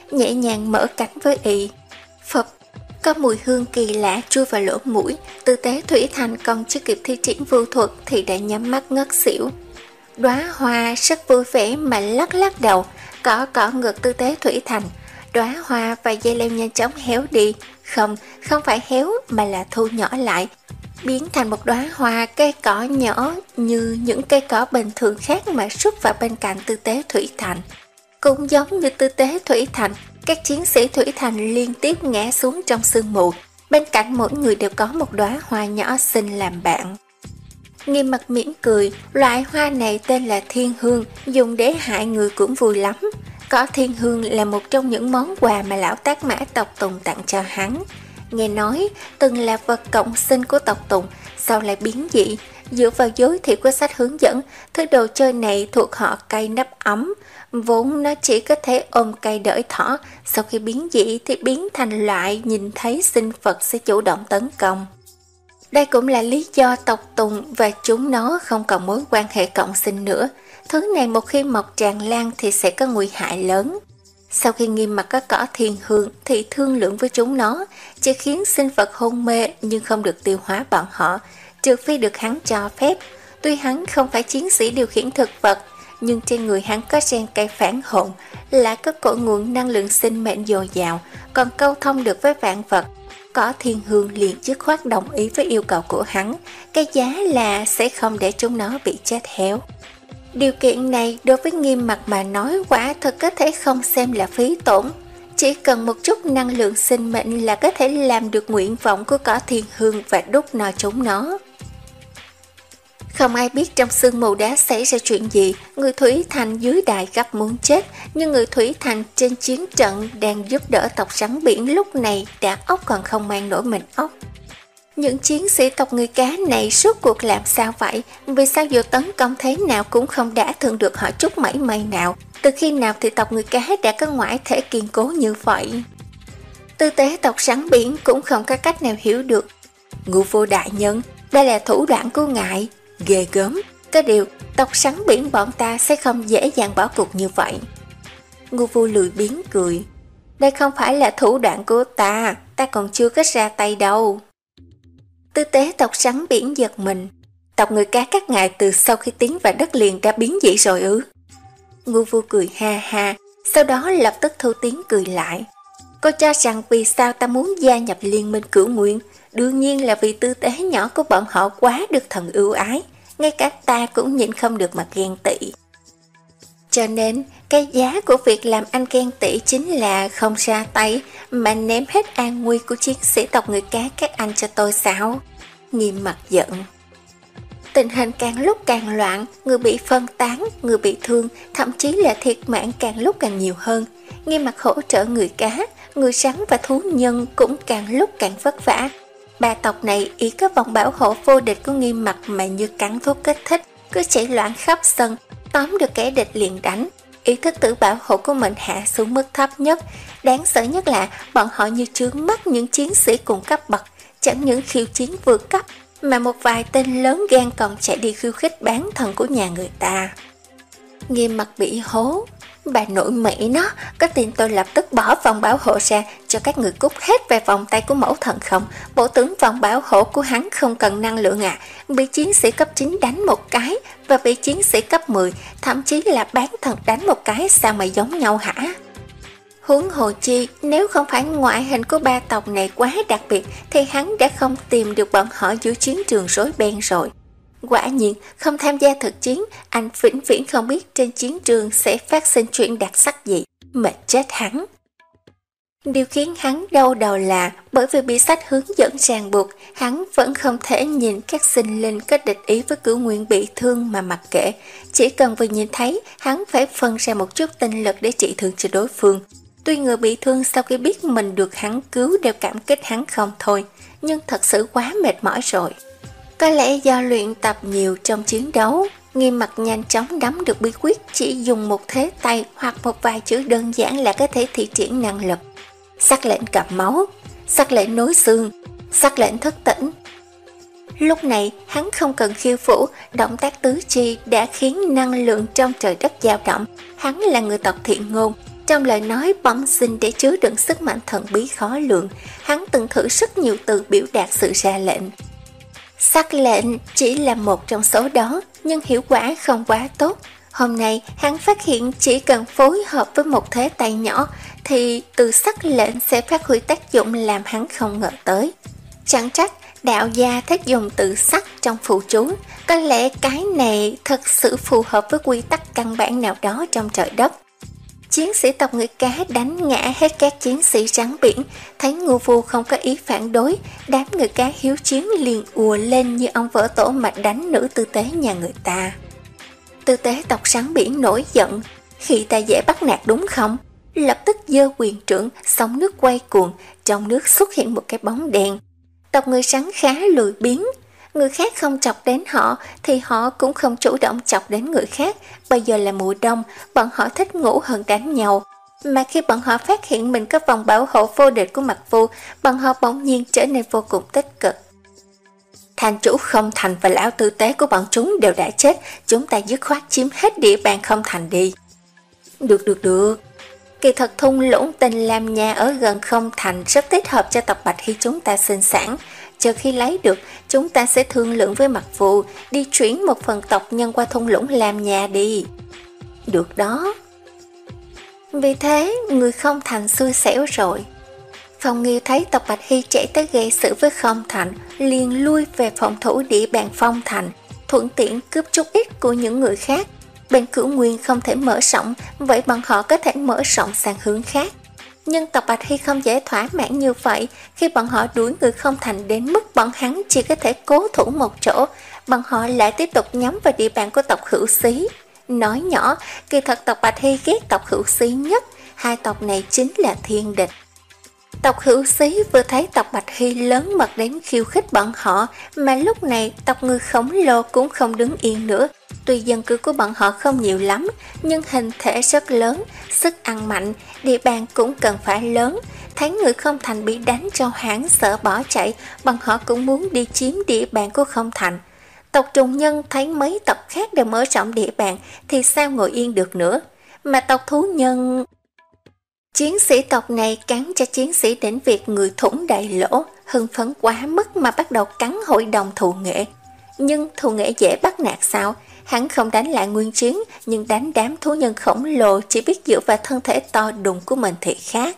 nhẹ nhàng mở cánh với y. Phập, có mùi hương kỳ lạ chui vào lỗ mũi, Tư Tế Thủy Thành còn chưa kịp thi triển vô thuật thì đã nhắm mắt ngất xỉu. Đóa hoa rất vui vẻ mà lắc lắc đầu, cỏ cỏ ngực Tư Tế Thủy Thành. Đóa hoa và dây leo nhanh chóng héo đi, không, không phải héo mà là thu nhỏ lại, biến thành một đóa hoa cây cỏ nhỏ như những cây cỏ bình thường khác mà rút vào bên cạnh Tư Tế Thủy Thành. Cũng giống như Tư Tế Thủy Thành, các chiến sĩ Thủy Thành liên tiếp ngã xuống trong sương mù, bên cạnh mỗi người đều có một đóa hoa nhỏ xinh làm bạn. Nghiêm Mặt mỉm cười, loại hoa này tên là thiên hương, dùng để hại người cũng vui lắm. Cỏ thiên hương là một trong những món quà mà lão Tác Mã tộc Tùng tặng cho hắn. Nghe nói, từng là vật cộng sinh của tộc Tùng, sau lại biến dị. Dựa vào giới thiệu của sách hướng dẫn, thứ đồ chơi này thuộc họ cây nắp ấm. Vốn nó chỉ có thể ôm cây đợi thỏ, sau khi biến dị thì biến thành loại nhìn thấy sinh vật sẽ chủ động tấn công. Đây cũng là lý do tộc Tùng và chúng nó không còn mối quan hệ cộng sinh nữa. Thứ này một khi mọc tràn lan thì sẽ có nguy hại lớn. Sau khi Nghiêm Mặt có cỏ thiên hương thì thương lượng với chúng nó, chỉ khiến sinh vật hôn mê nhưng không được tiêu hóa bọn họ, trừ phi được hắn cho phép. Tuy hắn không phải chiến sĩ điều khiển thực vật, nhưng trên người hắn có gen cây phản hồn, là có cội nguồn năng lượng sinh mệnh dồi dào, còn câu thông được với vạn vật. Cỏ thiên hương liền dứt khoát đồng ý với yêu cầu của hắn, cái giá là sẽ không để chúng nó bị chết héo. Điều kiện này đối với Nghiêm Mặt mà nói quả thật có thể không xem là phí tổn. Chỉ cần một chút năng lượng sinh mệnh là có thể làm được nguyện vọng của cỏ thiên hương và đút no chúng nó. Không ai biết trong sương mù đã xảy ra chuyện gì, người Thủy Thành dưới đài gấp muốn chết, nhưng người Thủy Thành trên chiến trận đang giúp đỡ tộc Rắn Biển lúc này đã ốc còn không mang nổi mình ốc. Những chiến sĩ tộc người cá này suốt cuộc làm sao vậy? Vì sao dù tấn công thế nào cũng không đả thương được họ chút mảy may nào? Từ khi nào thì tộc người cá đã có ngoại thể kiên cố như vậy? Tư Tế tộc Rắn Biển cũng không có cách nào hiểu được. Ngưu Vô đại nhân, đây là thủ đoạn của ngài. Ghê gớm, có điều tộc Rắn Biển bọn ta sẽ không dễ dàng bỏ cuộc như vậy. Ngưu Vô lười biếng cười. Đây không phải là thủ đoạn của ta, ta còn chưa có ra tay đâu. Tư Tế tộc Rắn Biển giật mình. Tộc người cá các ngài từ sau khi tiến vào đất liền đã biến dị rồi ư? Ngưu Vô cười ha ha, sau đó lập tức thu tiếng cười lại. Cô cho rằng vì sao ta muốn gia nhập liên minh Cửu Nguyên? Đương nhiên là vì tư tế nhỏ của bọn họ quá được thần ưu ái, ngay cả ta cũng nhịn không được mà ghen tị. Cho nên, cái giá của việc làm anh ghen tị chính là không ra tay, mà ném hết an nguy của chiến sĩ tộc người cá các anh cho tôi sao? Nghiêm Mặt giận. Tình hình càng lúc càng loạn, người bị phân tán, người bị thương, thậm chí là thiệt mạng càng lúc càng nhiều hơn. Nghiêm Mặt hỗ trợ người cá, người rắn và thú nhân cũng càng lúc càng vất vả. Ba tộc này ý có vòng bảo hộ vô địch của Nghiêm Mặt mà như cắn thuốc kích thích, cứ chạy loạn khắp sân, tóm được kẻ địch liền đánh. Ý thức tự bảo hộ của mình hạ xuống mức thấp nhất. Đáng sợ nhất là bọn họ như trướng mắt những chiến sĩ cùng cấp bậc, chẳng những khiêu chiến vượt cấp mà một vài tên lớn gan còn chạy đi khiêu khích bán thần của nhà người ta. Nghiêm Mặt bị hố. Bà nội Mỹ nó, có tin tôi lập tức bỏ vòng bảo hộ ra cho các người cút hết về vòng tay của mẫu thần không? Bộ tướng vòng bảo hộ của hắn không cần năng lượng à? Bị chiến sĩ cấp chín đánh một cái và bị chiến sĩ cấp mười, thậm chí là bán thần đánh một cái, sao mà giống nhau hả? Huống hồ chi, nếu không phải ngoại hình của ba tộc này quá đặc biệt thì hắn đã không tìm được bọn họ giữa chiến trường rối beng rồi. Quả nhiên, không tham gia thực chiến, anh vĩnh viễn không biết trên chiến trường sẽ phát sinh chuyện đặc sắc gì, mệt chết hắn. Điều khiến hắn đau đầu là bởi vì bị sách hướng dẫn ràng buộc, hắn vẫn không thể nhìn các sinh linh có địch ý với Cửu Nguyên bị thương mà mặc kệ. Chỉ cần vừa nhìn thấy, hắn phải phân ra một chút tinh lực để trị thương cho đối phương. Tuy người bị thương sau khi biết mình được hắn cứu đều cảm kích hắn không thôi, nhưng thật sự quá mệt mỏi rồi. Có lẽ do luyện tập nhiều trong chiến đấu, Nghiêm Mặt nhanh chóng nắm được bí quyết chỉ dùng một thế tay hoặc một vài chữ đơn giản là có thể thi triển năng lực. Sắc lệnh cầm máu, sắc lệnh nối xương, sắc lệnh thức tỉnh. Lúc này hắn không cần khiêu vũ, động tác tứ chi đã khiến năng lượng trong trời đất dao động. Hắn là người tộc Thiện Ngôn, Trong lời nói bẩm sinh để chứa đựng sức mạnh thần bí khó lường, hắn từng thử rất nhiều từ biểu đạt sự ra lệnh. Sắc lệnh chỉ là một trong số đó, nhưng hiệu quả không quá tốt. Hôm nay hắn phát hiện chỉ cần phối hợp với một thế tay nhỏ thì từ sắc lệnh sẽ phát huy tác dụng làm hắn không ngờ tới. Chẳng trách đạo gia thích dùng từ sắc trong phù chú, có lẽ cái này thật sự phù hợp với quy tắc căn bản nào đó trong trời đất. Chiến sĩ tộc người cá đánh ngã hết các chiến sĩ rắn biển, thấy Ngưu Phu không có ý phản đối, đám người cá hiếu chiến liền ùa lên như ông vỡ tổ mà đánh nữ tư tế nhà người ta. Tư tế tộc rắn biển nổi giận, khi ta dễ bắt nạt đúng không? Lập tức giơ quyền trưởng, sóng nước quay cuồng, trong nước xuất hiện một cái bóng đen. Tộc người rắn khá lười biếng, người khác không chọc đến họ thì họ cũng không chủ động chọc đến người khác. Bây giờ là mùa đông, bọn họ thích ngủ hơn đánh nhau. Mà khi bọn họ phát hiện mình có vòng bảo hộ vô địch của Mặc Vu, bọn họ bỗng nhiên trở nên vô cùng tích cực. Thành chủ Không Thành và lão tư tế của bọn chúng đều đã chết, chúng ta dứt khoát chiếm hết địa bàn Không Thành đi. Được được được. Kỳ thật thung lũng tình làm nhà ở gần Không Thành rất thích hợp cho tộc Bạch Hy chúng ta sinh sản. Chờ khi lấy được, chúng ta sẽ thương lượng với Mặc Vu đi chuyển một phần tộc nhân qua thung lũng làm nhà đi. Được đó. Vì thế, người Không Thành xui xẻo rồi. Phong Nghiêu thấy tộc Bạch Hy chạy tới gây sự với Không Thành, liền lui về phòng thủ địa bàn Phong Thành, thuận tiện cướp chút ít của những người khác. Bên Cửu Nguyên không thể mở rộng, vậy bọn họ có thể mở rộng sang hướng khác. Nhưng tộc Bạch Hy không dễ thỏa mãn như vậy, khi bọn họ đuổi người Không Thành đến mức bọn hắn chỉ có thể cố thủ một chỗ, bọn họ lại tiếp tục nhắm vào địa bàn của tộc Hữu Xí. Nói nhỏ, kỳ thật tộc Bạch Hy ghét tộc Hữu Xí nhất, hai tộc này chính là thiên địch. Tộc Hữu Xí vừa thấy tộc Bạch Hy lớn mật đến khiêu khích bọn họ, mà lúc này tộc người khổng lồ cũng không đứng yên nữa. Tuy dân cư của bọn họ không nhiều lắm, nhưng hình thể rất lớn, sức ăn mạnh, địa bàn cũng cần phải lớn. Thấy người Không Thành bị đánh cho hoảng sợ bỏ chạy, bọn họ cũng muốn đi chiếm địa bàn của Không Thành. Tộc Trùng Nhân thấy mấy tộc khác đều mở rộng địa bàn thì sao ngồi yên được nữa. Mà tộc Thú Nhân... Chiến sĩ tộc này cắn cho chiến sĩ đỉnh Việt người thủng đại lỗ, hưng phấn quá mức mà bắt đầu cắn hội đồng thù nghệ. Nhưng thù nghệ dễ bắt nạt sao? Hắn không đánh lại nguyên chiến, nhưng đánh đám thú nhân khổng lồ chỉ biết dựa vào thân thể to đùng của mình thì khác.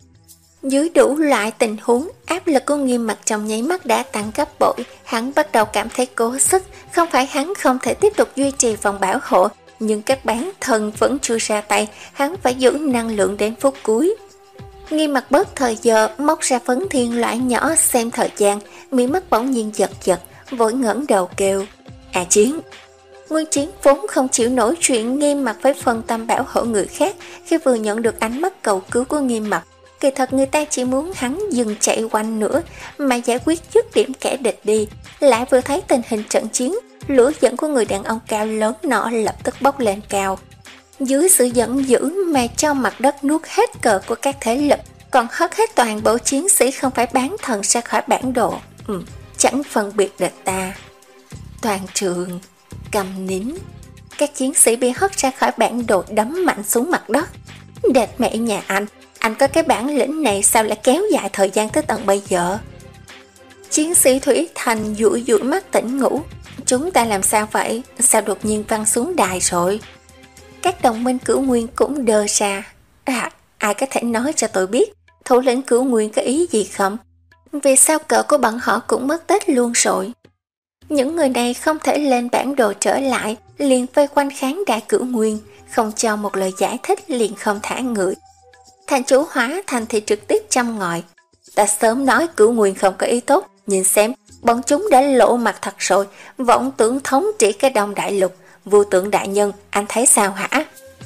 Dưới đủ loại tình huống, áp lực của Nghiêm Mặc trong nháy mắt đã tăng gấp bội, hắn bắt đầu cảm thấy cố sức, không phải hắn không thể tiếp tục duy trì vòng bảo hộ, nhưng các bán thần vẫn chưa ra tay, hắn phải giữ năng lượng đến phút cuối. Nghiêm Mặc bớt thời giờ, móc ra phấn thiên loại nhỏ xem thời gian, mí mắt bỗng nhiên giật giật, vội ngẩng đầu kêu, à Chiến. Nguyên Chiến vốn không chịu nổi chuyện Nghiêm Mặc phải phân tâm bảo hộ người khác, khi vừa nhận được ánh mắt cầu cứu của Nghiêm Mặc. Kỳ thật người ta chỉ muốn hắn dừng chạy quanh nữa, mà giải quyết dứt điểm kẻ địch đi. Lại vừa thấy tình hình trận chiến, lửa giận của người đàn ông cao lớn nọ lập tức bốc lên cao. Dưới sự giận dữ mà cho mặt đất nuốt hết cờ của các thế lực, còn hất hết toàn bộ chiến sĩ không phải bán thần ra khỏi bản đồ. Ừ, chẳng phân biệt địch ta. Toàn trường cầm nín, các chiến sĩ bị hất ra khỏi bản đồ đấm mạnh xuống mặt đất. Đệt mẹ nhà anh, anh có cái bản lĩnh này sao lại kéo dài thời gian tới tận bây giờ? Chiến sĩ Thủy Thành dụi dụi mắt tỉnh ngủ. Chúng ta làm sao vậy? Sao đột nhiên văng xuống đài rồi? Các đồng minh Cửu Nguyên cũng đơ ra. À, ai có thể nói cho tôi biết thủ lĩnh Cửu Nguyên có ý gì không? Vì sao cờ của bọn họ cũng mất tích luôn rồi? Những người này không thể lên bản đồ trở lại, liền vây quanh kháng đại Cửu Nguyên, không cho một lời giải thích liền không thả người. Thành chủ Hóa Thành thì trực tiếp châm ngòi. Ta sớm nói Cửu Nguyên không có ý tốt, nhìn xem, bọn chúng đã lộ mặt thật rồi, vọng tưởng thống trị cái Đông Đại Lục. Vô Tượng đại nhân, anh thấy sao hả?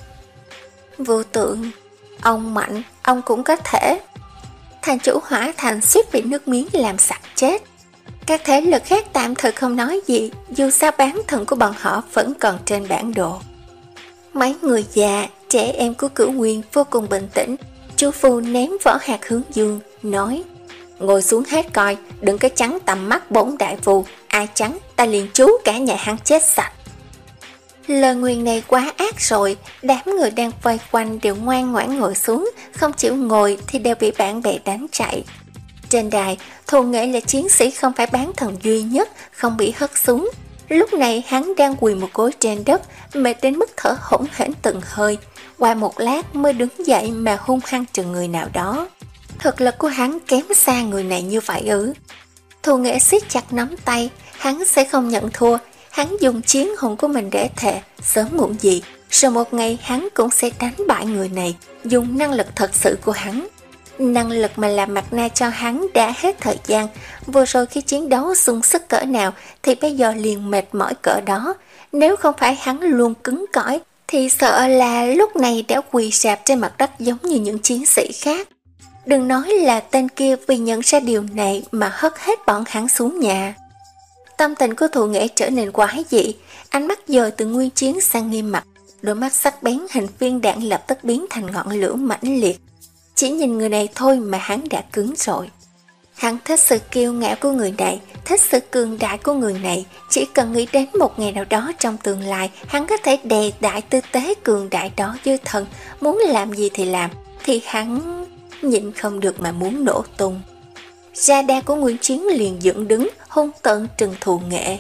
Vô Tượng, ông mạnh, ông cũng có thể. Thành chủ Hỏa Thành suýt bị nước miếng làm sặc chết. Các thế lực khác tạm thời không nói gì, dù sao bán thần của bọn họ vẫn còn trên bản đồ. Mấy người già, trẻ em của Cửu Nguyên vô cùng bình tĩnh. Chú Phu ném vỏ hạt hướng dương, nói: ngồi xuống hết coi, đừng có trắng tầm mắt bổn đại phù, ai trắng ta liền chú cả nhà hắn chết sạch. Lời nguyền này quá ác rồi, đám người đang vây quanh đều ngoan ngoãn ngồi xuống, không chịu ngồi thì đều bị bạn bè đánh chạy. Trên đài, Thù Nghệ là chiến sĩ không phải bán thần duy nhất, không bị hất xuống. Lúc này hắn đang quỳ một gối trên đất, mệt đến mức thở hổn hển từng hơi. Qua một lát mới đứng dậy mà hung hăng trừng người nào đó. Thực lực của hắn kém xa người này như vậy ư? Thù Nghệ siết chặt nắm tay, hắn sẽ không nhận thua. Hắn dùng chiến hồn của mình để thề, sớm muộn gì, rồi một ngày hắn cũng sẽ đánh bại người này, dùng năng lực thật sự của hắn. Năng lực mà làm mặt nạ cho hắn đã hết thời gian, vừa rồi khi chiến đấu sung sức cỡ nào thì bây giờ liền mệt mỏi cỡ đó. Nếu không phải hắn luôn cứng cỏi thì sợ là lúc này đã quỳ rạp trên mặt đất giống như những chiến sĩ khác. Đừng nói là tên kia vì nhận ra điều này mà hất hết bọn hắn xuống nhà. Tâm tình của Thù Nghệ trở nên quái dị, ánh mắt dời từ Nguyên Chiến sang Nghiêm Mặt, đôi mắt sắc bén hình viên đạn lập tức biến thành ngọn lửa mãnh liệt. Chỉ nhìn người này thôi mà hắn đã cứng rồi. Hắn thích sự kiêu ngạo của người này, thích sự cường đại của người này. Chỉ cần nghĩ đến một ngày nào đó trong tương lai, hắn có thể đè đại tư tế cường đại đó như thần, muốn làm gì thì làm, thì hắn nhịn không được mà muốn nổ tung. Radar của Nguyên Chiến liền dựng đứng, hung tợn trừng Thù Nghệ.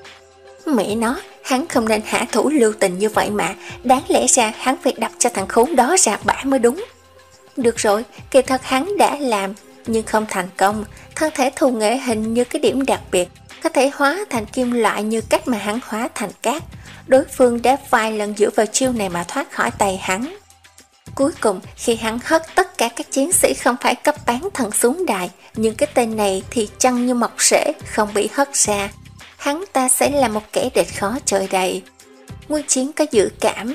Mẹ nó, hắn không nên hạ thủ lưu tình như vậy mà, đáng lẽ ra hắn phải đập cho thằng khốn đó ra bả mới đúng. Được rồi, kỳ thật hắn đã làm, nhưng không thành công. Thân thể Thù Nghệ hình như cái điểm đặc biệt, có thể hóa thành kim loại như cách mà hắn hóa thành cát. Đối phương đã vài lần dựa vào chiêu này mà thoát khỏi tay hắn. Cuối cùng, khi hắn hất tất cả các chiến sĩ không phải cấp bán thần xuống đài, nhưng cái tên này thì chăn như mọc rễ, không bị hất ra. Hắn ta sẽ là một kẻ địch khó chơi đầy. Nguyên Chiến có dự cảm.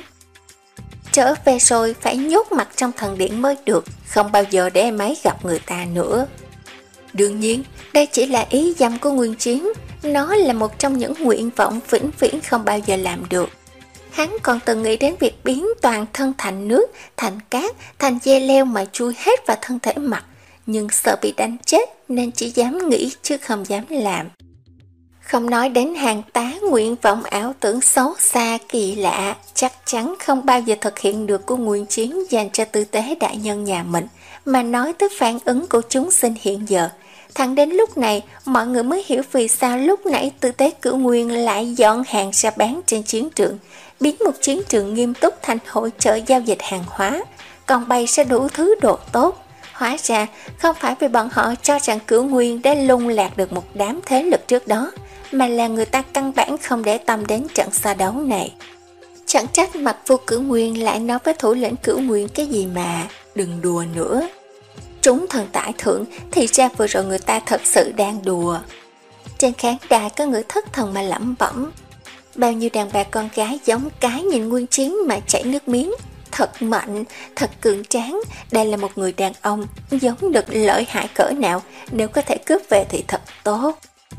Trở về rồi phải nhốt mặt trong thần điện mới được, không bao giờ để em ấy gặp người ta nữa. Đương nhiên, đây chỉ là ý dâm của Nguyên Chiến, nó là một trong những nguyện vọng vĩnh viễn không bao giờ làm được. Hắn còn từng nghĩ đến việc biến toàn thân thành nước, thành cát, thành dê leo mà chui hết vào thân thể mặt, nhưng sợ bị đánh chết nên chỉ dám nghĩ chứ không dám làm. Không nói đến hàng tá nguyện vọng ảo tưởng xấu xa kỳ lạ, chắc chắn không bao giờ thực hiện được của Nguyên Chiến dành cho tư tế đại nhân nhà mình, mà nói tới phản ứng của chúng sinh hiện giờ. Thẳng đến lúc này, mọi người mới hiểu vì sao lúc nãy tư tế Cửu Nguyên lại dọn hàng ra bán trên chiến trường, biến một chiến trường nghiêm túc thành hội chợ giao dịch hàng hóa, còn bày ra đủ thứ đồ tốt. Hóa ra, không phải vì bọn họ cho rằng Cửu Nguyên đã lung lạc được một đám thế lực trước đó, mà là người ta căn bản không để tâm đến trận so đấu này. Chẳng trách Mặt Vua Cửu Nguyên lại nói với thủ lĩnh Cửu Nguyên cái gì mà đừng đùa nữa. Trúng thần tải thưởng thì ra vừa rồi người ta thật sự đang đùa. Trên khán đài có người thất thần mà lẩm bẩm. Bao nhiêu đàn bà con gái giống cái nhìn Nguyên Chiến mà chảy nước miếng. Thật mạnh, thật cường tráng, đây là một người đàn ông, giống được lợi hại cỡ nào, nếu có thể cướp về thì thật tốt.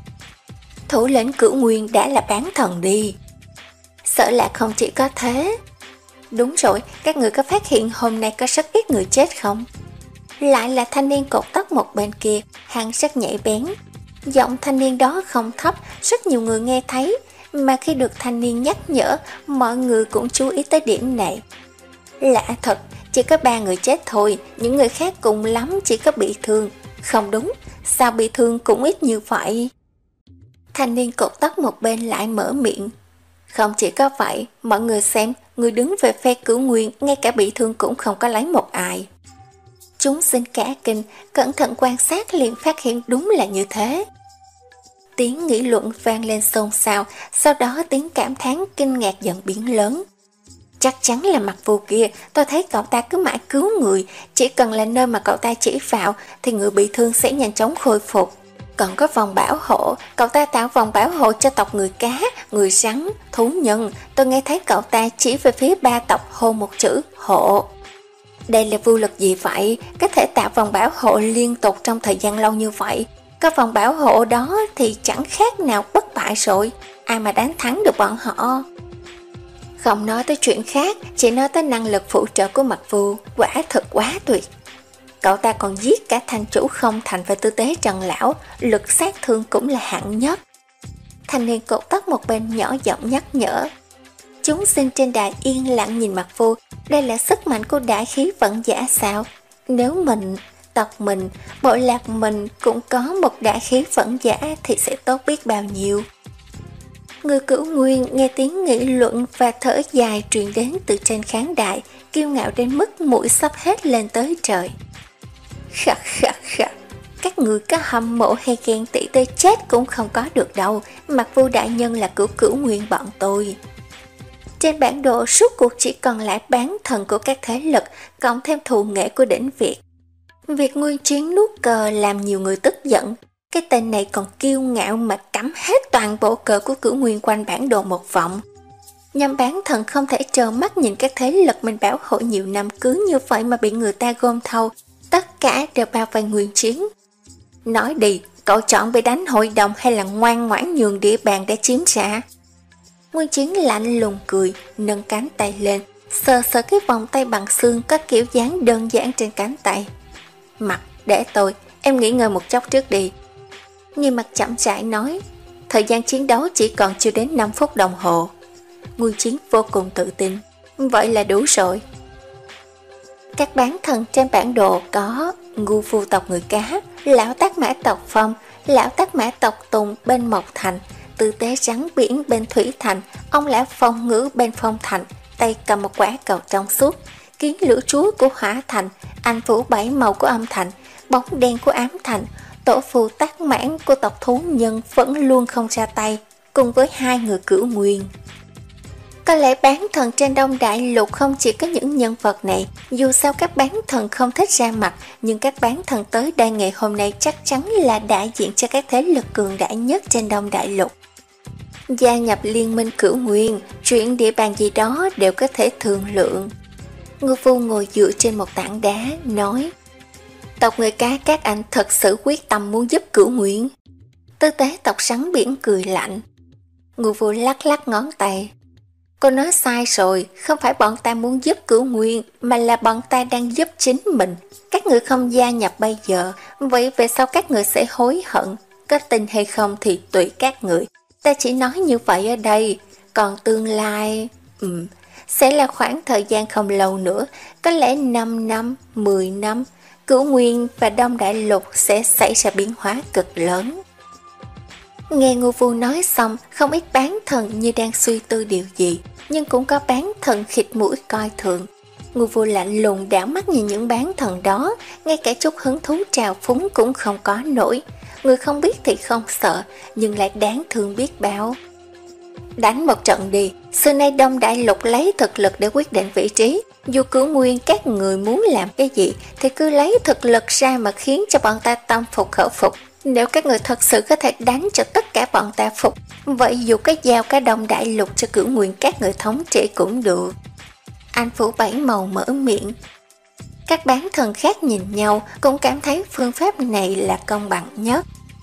Thủ lĩnh Cửu Nguyên đã là bán thần đi. Sợ là không chỉ có thế. Đúng rồi, các người có phát hiện hôm nay có rất ít người chết không? Lại là thanh niên cột tóc một bên kia, hắn rất nhạy bén. Giọng thanh niên đó không thấp, rất nhiều người nghe thấy, mà khi được thanh niên nhắc nhở, mọi người cũng chú ý tới điểm này. Lạ thật, chỉ có ba người chết thôi, những người khác cùng lắm chỉ có bị thương. Không đúng, sao bị thương cũng ít như vậy? Thanh niên cột tóc một bên lại mở miệng. Không chỉ có vậy, mọi người xem, người đứng về phe Cửu Nguyên, ngay cả bị thương cũng không có lấy một ai. Chúng sinh cả kinh, cẩn thận quan sát liền phát hiện đúng là như thế. Tiếng nghị luận vang lên xôn xao, sau đó tiếng cảm thán kinh ngạc dần biến lớn. Chắc chắn là Mặt Vua kia, tôi thấy cậu ta cứ mãi cứu người, chỉ cần là nơi mà cậu ta chỉ vào thì người bị thương sẽ nhanh chóng khôi phục. Còn có vòng bảo hộ, cậu ta tạo vòng bảo hộ cho tộc người cá, người rắn, thú nhân. Tôi nghe thấy cậu ta chỉ về phía ba tộc hô một chữ hộ. Đây là vô lực gì vậy? Có thể tạo vòng bảo hộ liên tục trong thời gian lâu như vậy. Có vòng bảo hộ đó thì chẳng khác nào bất bại rồi. Ai mà đánh thắng được bọn họ? Không nói tới chuyện khác, chỉ nói tới năng lực phụ trợ của Mặt Vua, quả thật quá tuyệt. Cậu ta còn giết cả thành chủ Không Thành và tư tế Trần Lão, lực sát thương cũng là hạng nhất. Thanh niên cột tóc một bên nhỏ giọng nhắc nhở. chúng sinh trên đài yên lặng nhìn Mặc Vô. Đây là sức mạnh của đại khí vận giả sao? Nếu mình, tộc mình, bộ lạc mình cũng có một đại khí vận giả thì sẽ tốt biết bao nhiêu. Người Cửu Nguyên nghe tiếng nghị luận và thở dài truyền đến từ trên khán đài, kiêu ngạo đến mức mũi sắp hết lên tới trời. Khắc khắc khắc, các người có hâm mộ hay ghen tị tới chết cũng không có được đâu, Mặc Vô đại nhân là cửu cửu nguyên bọn tôi. Trên bản đồ suốt cuộc chỉ còn lại bán thần của các thế lực, cộng thêm thù nghệ của đỉnh Việt. Việc Nguyên Chiến nuốt cờ làm nhiều người tức giận. Cái tên này còn kiêu ngạo mà cắm hết toàn bộ cờ của cửu nguyên quanh bản đồ một vòng. Nhằm bán thần không thể trơ mắt nhìn các thế lực mình bảo hộ nhiều năm cứ như vậy mà bị người ta gom thâu. Tất cả đều bao vây Nguyên Chiến. Nói đi, cậu chọn bị đánh hội đồng hay là ngoan ngoãn nhường địa bàn để chiếm trả? Nguyên Chiến lạnh lùng cười, nâng cánh tay lên, sờ sờ cái vòng tay bằng xương có kiểu dáng đơn giản trên cánh tay. Mặc, để tôi, em nghỉ ngơi một chốc trước đi. Nghiêm Mặc chậm rãi nói, thời gian chiến đấu chỉ còn chưa đến năm phút đồng hồ. Nguyên Chiến vô cùng tự tin, vậy là đủ rồi. Các bán thần trên bản đồ có ngu phu tộc người cá, lão tác mã tộc Phong, lão tác mã tộc Tùng bên Mộc Thành, tư tế rắn biển bên Thủy Thành, ông lão Phong Ngữ bên Phong Thành, tay cầm một quả cầu trong suốt, kiến lửa chúa của Hỏa Thành, anh vũ bảy màu của Âm Thành, bóng đen của Ám Thành, tổ phù tác mãn của tộc thú nhân vẫn luôn không ra tay, cùng với hai người Cửu Nguyên. Có lẽ bán thần trên Đông Đại Lục không chỉ có những nhân vật này, dù sao các bán thần không thích ra mặt, nhưng các bán thần tới đây ngày hôm nay chắc chắn là đại diện cho các thế lực cường đại nhất trên Đông Đại Lục. Gia nhập liên minh Cửu Nguyên, chuyện địa bàn gì đó đều có thể thương lượng. Ngư Phu ngồi dựa trên một tảng đá, nói, tộc người cá các anh thật sự quyết tâm muốn giúp Cửu Nguyên. Tư tế tộc rắn biển cười lạnh. Ngư Phu lắc lắc ngón tay. Cô nói sai rồi, không phải bọn ta muốn giúp Cửu Nguyên, mà là bọn ta đang giúp chính mình. Các người không gia nhập bây giờ, vậy về sau các người sẽ hối hận. Có tin hay không thì tùy các người. Ta chỉ nói như vậy ở đây, còn tương lai... Ừm, sẽ là khoảng thời gian không lâu nữa, có lẽ năm năm, mười năm, Cửu Nguyên và Đông Đại Lục sẽ xảy ra biến hóa cực lớn. Nghe Ngô Vu nói xong, không ít bán thần như đang suy tư điều gì, nhưng cũng có bán thần khịt mũi coi thường. Ngô Vu lạnh lùng đảo mắt nhìn những bán thần đó, ngay cả chút hứng thú trào phúng cũng không có nổi. Người không biết thì không sợ, nhưng lại đáng thương biết bao. Đánh một trận đi, xưa nay Đông Đại Lục lấy thực lực để quyết định vị trí. Dù Cửu Nguyên các người muốn làm cái gì thì cứ lấy thực lực ra mà khiến cho bọn ta tâm phục khẩu phục. Nếu các người thật sự có thể đánh cho tất cả bọn ta phục, vậy dù cái giao cả Đông Đại Lục cho Cửu Nguyên các người thống trị cũng được. Anh Phủ Bảy Màu mở miệng. Các bán thần khác nhìn nhau cũng cảm thấy phương pháp này là công bằng nhất.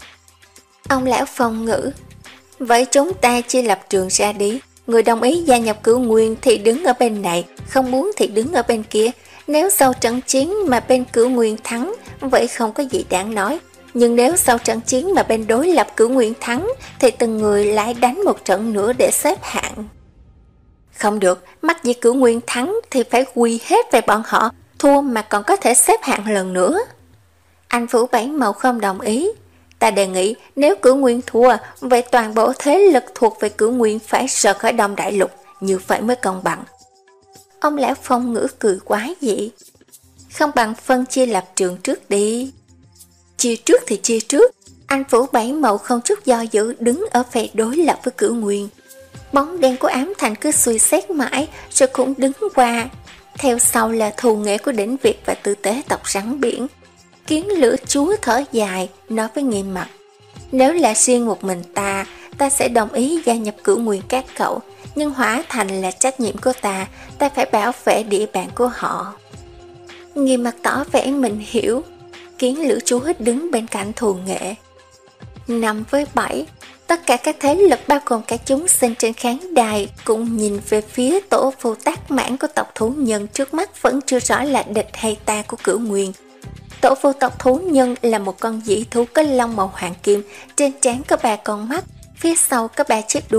Ông lão Phong Ngữ. Vậy chúng ta chia lập trường ra đi. Người đồng ý gia nhập Cửu Nguyên thì đứng ở bên này, không muốn thì đứng ở bên kia. Nếu sau trận chiến mà bên Cửu Nguyên thắng, vậy không có gì đáng nói. Nhưng nếu sau trận chiến mà bên đối lập Cửu Nguyên thắng, thì từng người lại đánh một trận nữa để xếp hạng. Không được, mắc gì Cửu Nguyên thắng thì phải quy hết về bọn họ, thua mà còn có thể xếp hạng lần nữa. Anh Phủ Bảy Màu không đồng ý. Ta đề nghị nếu Cửu Nguyên thua, vậy toàn bộ thế lực thuộc về Cửu Nguyên phải rời khỏi Đông Đại Lục, như vậy mới công bằng. Ông lão Phong Ngữ cười quái dị. Không bằng phân chia lập trường trước đi. Chia trước thì chia trước. Anh Phủ Bảy Màu không chút do dự đứng ở phe đối lập với Cửu Nguyên. Bóng đen của Ám Thành cứ suy xét mãi rồi cũng đứng qua. Theo sau là thù nghệ của Đỉnh Việt và tư tế tộc rắn biển. Kiến lửa chúa thở dài, nói với Nghiêm Mặc. Nếu là riêng một mình ta, ta sẽ đồng ý gia nhập Cửu Nguyên các cậu. Nhưng Hỏa Thành là trách nhiệm của ta, ta phải bảo vệ địa bàn của họ. Nghiêm Mặc tỏ vẻ mình hiểu. Kiến lửa chúa đứng bên cạnh thù nghệ. Năm với bảy, tất cả các thế lực bao gồm cả chúng sinh trên khán đài cũng nhìn về phía tổ phù tác mãn của tộc thú nhân, trước mắt vẫn chưa rõ là địch hay ta của Cửu Nguyên. Tổ phù tộc thú nhân là một con dĩ thú có lông màu hoàng kim, trên trán có ba con mắt, phía sau có ba chiếc đuôi.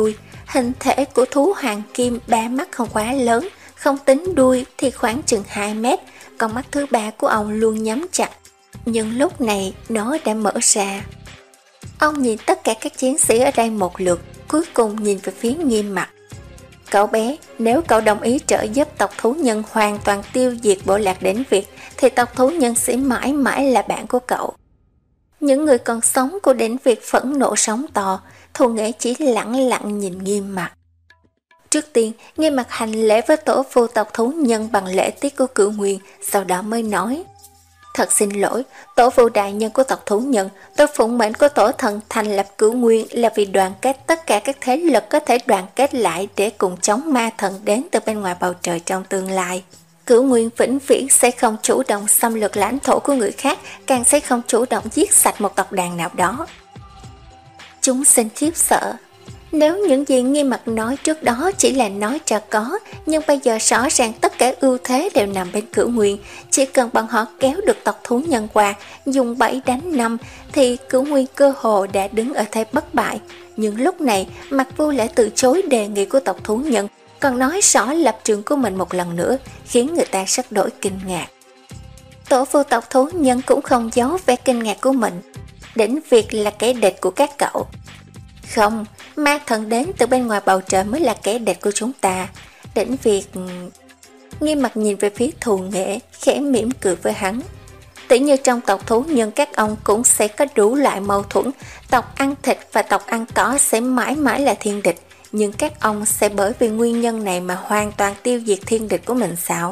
hình thể của thú hoàng kim ba mắt không quá lớn, không tính đuôi thì khoảng chừng hai mét, con mắt thứ ba của ông luôn nhắm chặt. Nhưng lúc này nó đã mở ra. Ông nhìn tất cả các chiến sĩ ở đây một lượt, cuối cùng nhìn về phía Nghiêm Mặc. Cậu bé, nếu cậu đồng ý trợ giúp tộc thú nhân hoàn toàn tiêu diệt bộ lạc Đến Việt, thì tộc thú nhân sẽ mãi mãi là bạn của cậu. Những người còn sống của Đến Việt phẫn nộ sóng to, Thù Nghệ chỉ lặng lặng nhìn Nghiêm Mặc. Trước tiên, Nghiêm Mặc hành lễ với tổ vu tộc thú nhân bằng lễ tiết của Cửu Nguyên, sau đó mới nói: Thật xin lỗi, tổ vu đại nhân của tộc thú nhân, tôi phụng mệnh của tổ thần thành lập Cửu Nguyên là vì đoàn kết tất cả các thế lực có thể đoàn kết lại để cùng chống ma thần đến từ bên ngoài bầu trời trong tương lai. Cửu Nguyên vĩnh viễn sẽ không chủ động xâm lược lãnh thổ của người khác, càng sẽ không chủ động giết sạch một tộc đàn nào đó. Chúng sinh khiếp sợ. Nếu những gì Nghiêm Mặc nói trước đó chỉ là nói cho có, nhưng bây giờ rõ ràng tất cả ưu thế đều nằm bên Cửu Nguyên. Chỉ cần bọn họ kéo được tộc thú nhân qua, dùng bảy đánh năm, thì Cửu Nguyên cơ hồ đã đứng ở thế bất bại. Nhưng lúc này, Mặc Vu lại từ chối đề nghị của tộc thú nhân, còn nói rõ lập trường của mình một lần nữa, khiến người ta rất đổi kinh ngạc. Tổ vu tộc thú nhân cũng không giấu vẻ kinh ngạc của mình. Đến Việt là kẻ địch của các cậu. Không, ma thần đến từ bên ngoài bầu trời mới là kẻ địch của chúng ta. Đến việc... Nghiêm Mặc nhìn về phía Thù Nghệ, khẽ mỉm cười với hắn. Tỉ như trong tộc thú nhân các ông cũng sẽ có đủ loại mâu thuẫn. Tộc ăn thịt và tộc ăn cỏ sẽ mãi mãi là thiên địch. Nhưng các ông sẽ bởi vì nguyên nhân này mà hoàn toàn tiêu diệt thiên địch của mình sao?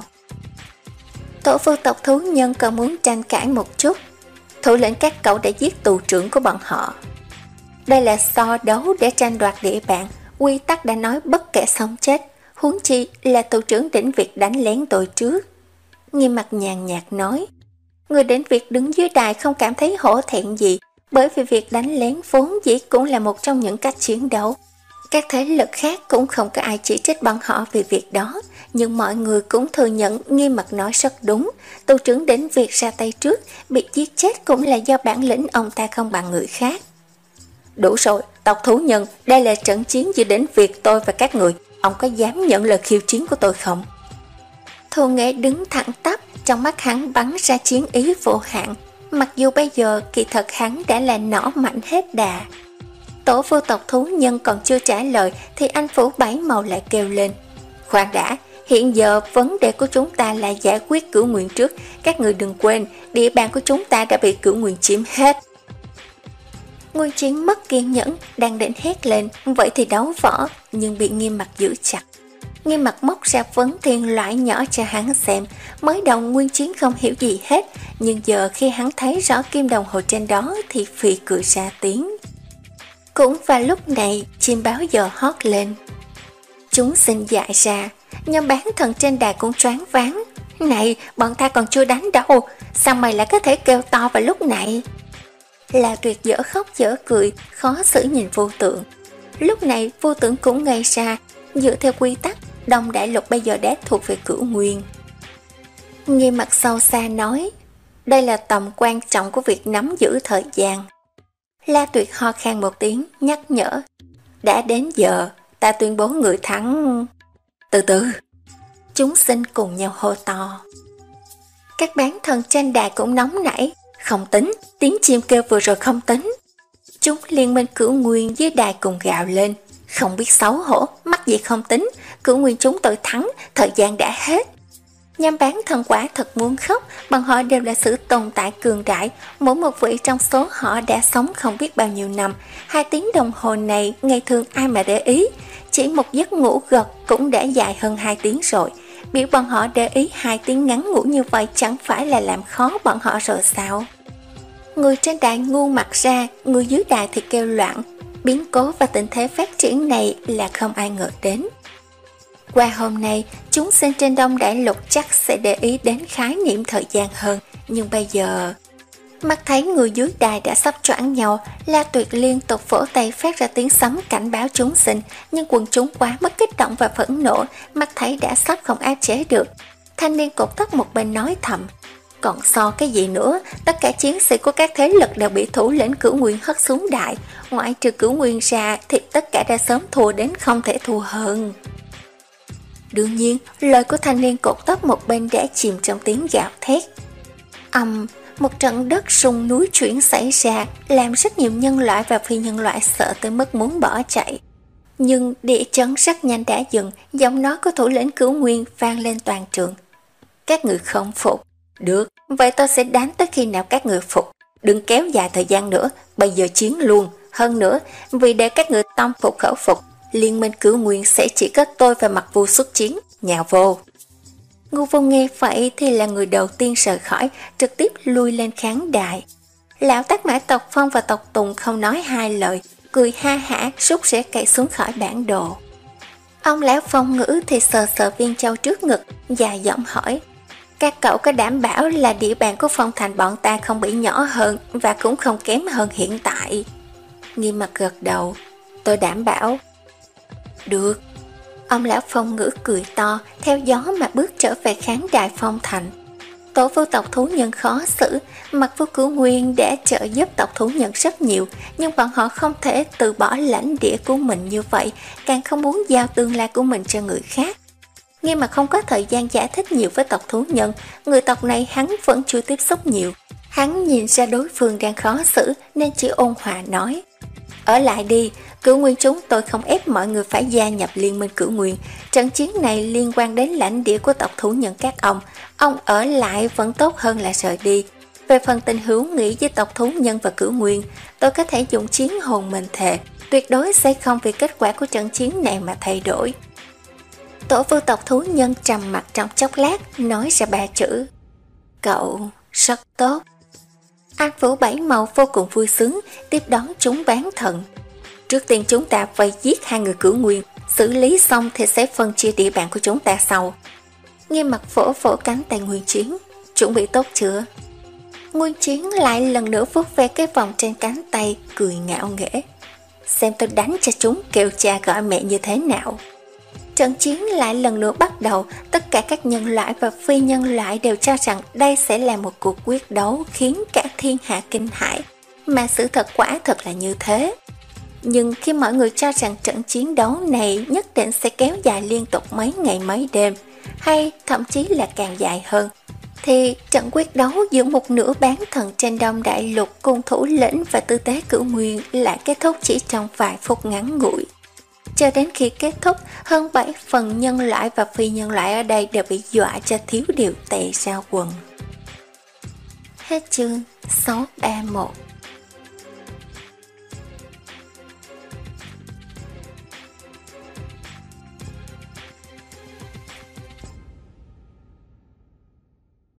Tổ vu tộc thú nhân còn muốn tranh cãi một chút. Thủ lĩnh các cậu đã giết tù trưởng của bọn họ. Đây là so đấu để tranh đoạt địa bàn, quy tắc đã nói bất kể sống chết, huống chi là tù trưởng Đỉnh Việt đánh lén tôi trước. Nghiêm Mặc nhàn nhạt nói, người Đỉnh Việt đứng dưới đài không cảm thấy hổ thẹn gì, bởi vì việc đánh lén vốn dĩ cũng là một trong những cách chiến đấu. Các thế lực khác cũng không có ai chỉ trích bọn họ vì việc đó, nhưng mọi người cũng thừa nhận Nghiêm Mặc nói rất đúng. Tù trưởng Đỉnh Việt ra tay trước, bị giết chết cũng là do bản lĩnh ông ta không bằng người khác. Đủ rồi, tộc thú nhân, đây là trận chiến giữa Đến Việt tôi và các người. Ông có dám nhận lời khiêu chiến của tôi không? Thù Nghệ đứng thẳng tắp, trong mắt hắn bắn ra chiến ý vô hạn. Mặc dù bây giờ kỳ thật hắn đã là nỏ mạnh hết đà. Tổ vu tộc thú nhân còn chưa trả lời thì anh Phủ Bảy Màu lại kêu lên. Khoan đã, hiện giờ vấn đề của chúng ta là giải quyết Cửu Nguyên trước. Các người đừng quên, địa bàn của chúng ta đã bị Cửu Nguyên chiếm hết. Nguyên Chiến mất kiên nhẫn, đang định hét lên, vậy thì đấu võ, nhưng bị Nghiêm Mặc giữ chặt. Nghiêm Mặc móc ra vấn thiên loại nhỏ cho hắn xem, mới đầu Nguyên Chiến không hiểu gì hết, nhưng giờ khi hắn thấy rõ kim đồng hồ trên đó thì phì cười ra tiếng. Cũng vào lúc này, chim báo giờ hót lên. Chúng sinh dại ra, nhóm bán thần trên đài cũng choáng váng. Này, bọn ta còn chưa đánh đâu, sao mày lại có thể kêu to vào lúc này? Là Tuyệt dở khóc dở cười, khó xử nhìn Vô Tượng. Lúc này Vô Tượng cũng ngây ra, dựa theo quy tắc, Đông Đại Lục bây giờ đã thuộc về Cửu Nguyên. Nghiêm Mặc sâu xa nói, đây là tầm quan trọng của việc nắm giữ thời gian. La Tuyệt ho khan một tiếng, nhắc nhở, đã đến giờ, ta tuyên bố người thắng. Từ từ, chúng sinh cùng nhau hô to. Các bán thần trên đài cũng nóng nảy, không tính, tiếng chim kêu vừa rồi không tính. Chúng liên minh Cửu Nguyên dưới đài cùng gào lên, không biết xấu hổ, mắc gì không tính, Cửu Nguyên chúng tôi thắng, thời gian đã hết. Nham bán thần quả thật muốn khóc, bọn họ đều là sự tồn tại cường đại, mỗi một vị trong số họ đã sống không biết bao nhiêu năm. Hai tiếng đồng hồ này ngày thường ai mà để ý, chỉ một giấc ngủ gật cũng đã dài hơn hai tiếng rồi. Biểu bọn họ để ý hai tiếng ngắn ngủ như vậy chẳng phải là làm khó bọn họ rồi sao? Người trên đài ngu mặt ra, người dưới đài thì kêu loạn. Biến cố và tình thế phát triển này là không ai ngờ đến. Qua hôm nay, chúng sinh trên Đông Đại Lục chắc sẽ để ý đến khái niệm thời gian hơn. Nhưng bây giờ... Mắt thấy người dưới đài đã sắp choảng nhau, La Tuyệt liên tục vỗ tay phát ra tiếng sấm cảnh báo chúng sinh, nhưng quần chúng quá mất kích động và phẫn nộ, mắt thấy đã sắp không áp chế được. Thanh niên cột tóc một bên nói thầm, còn so cái gì nữa, tất cả chiến sĩ của các thế lực đều bị thủ lĩnh Cửu Nguyên hất xuống đại, ngoại trừ Cửu Nguyên ra thì tất cả đã sớm thua đến không thể thua hơn. Đương nhiên, lời của thanh niên cột tóc một bên đã chìm trong tiếng gào thét. Ầm, một trận đất rung núi chuyển xảy ra, làm rất nhiều nhân loại và phi nhân loại sợ tới mức muốn bỏ chạy. Nhưng địa chấn rất nhanh đã dừng, giọng nói của thủ lĩnh Cửu Nguyên vang lên toàn trường. Các người không phục. Được, vậy tôi sẽ đánh tới khi nào các người phục. Đừng kéo dài thời gian nữa, bây giờ chiến luôn. Hơn nữa, vì để các người tâm phục khẩu phục, Liên minh Cửu Nguyên sẽ chỉ có tôi và Mặc Vu xuất chiến, nhào vô. Ngô Vô nghe vậy thì là người đầu tiên rời khỏi, trực tiếp lui lên khán đài. Lão Tác Mã tộc Phong và tộc Tùng không nói hai lời, cười ha hả rút rễ cây xuống khỏi bản đồ. Ông lão Phong Ngữ thì sờ sờ viên châu trước ngực, dài giọng hỏi: các cậu có đảm bảo là địa bàn của Phong Thành bọn ta không bị nhỏ hơn và cũng không kém hơn hiện tại? Nghiêm Mặt gật đầu: tôi đảm bảo. Được. Ông lão Phong Ngữ cười to, theo gió mà bước trở về khán đài Phong Thành. Tổ vu tộc thú nhân khó xử, Mặc Vu Cửu Nguyên đã trợ giúp tộc thú nhân rất nhiều, nhưng bọn họ không thể từ bỏ lãnh địa của mình như vậy, càng không muốn giao tương lai của mình cho người khác. Nhưng mà không có thời gian giải thích nhiều với tộc thú nhân, người tộc này hắn vẫn chưa tiếp xúc nhiều. Hắn nhìn ra đối phương đang khó xử nên chỉ ôn hòa nói: ở lại đi, Cửu Nguyên chúng tôi không ép mọi người phải gia nhập liên minh Cửu Nguyên. Trận chiến này liên quan đến lãnh địa của tộc thú nhân các ông, ông ở lại vẫn tốt hơn là rời đi. Về phần tình hữu nghị với tộc thú nhân và Cửu Nguyên, tôi có thể dùng chiến hồn mình thề, tuyệt đối sẽ không vì kết quả của trận chiến này mà thay đổi. Tổ vu tộc thú nhân trầm mặt trong chốc lát, nói ra ba chữ: cậu rất tốt. An Vũ Bảy Màu vô cùng vui sướng, tiếp đón chúng bán thần. Trước tiên chúng ta vây giết hai người Cửu Nguyên, xử lý xong thì sẽ phân chia địa bàn của chúng ta sau. Nghiêm Mặt vỗ vỗ cánh tay Nguyên Chiến: chuẩn bị tốt chưa? Nguyên Chiến lại lần nữa vuốt ve cái vòng trên cánh tay, cười ngạo nghễ: xem tôi đánh cho chúng kêu cha gọi mẹ như thế nào. Trận chiến lại lần nữa bắt đầu, tất cả các nhân loại và phi nhân loại đều cho rằng đây sẽ là một cuộc quyết đấu khiến cả thiên hạ kinh hãi, mà sự thật quả thật là như thế. Nhưng khi mọi người cho rằng trận chiến đấu này nhất định sẽ kéo dài liên tục mấy ngày mấy đêm, hay thậm chí là càng dài hơn, thì trận quyết đấu giữa một nửa bán thần trên Đông Đại Lục cùng thủ lĩnh và tư tế Cửu Nguyên lại kết thúc chỉ trong vài phút ngắn ngủi. Cho đến khi kết thúc, hơn bảy phần nhân loại và phi nhân loại ở đây đều bị dọa cho thiếu điều tệ ra quần. Hết chương sáu ba mốt.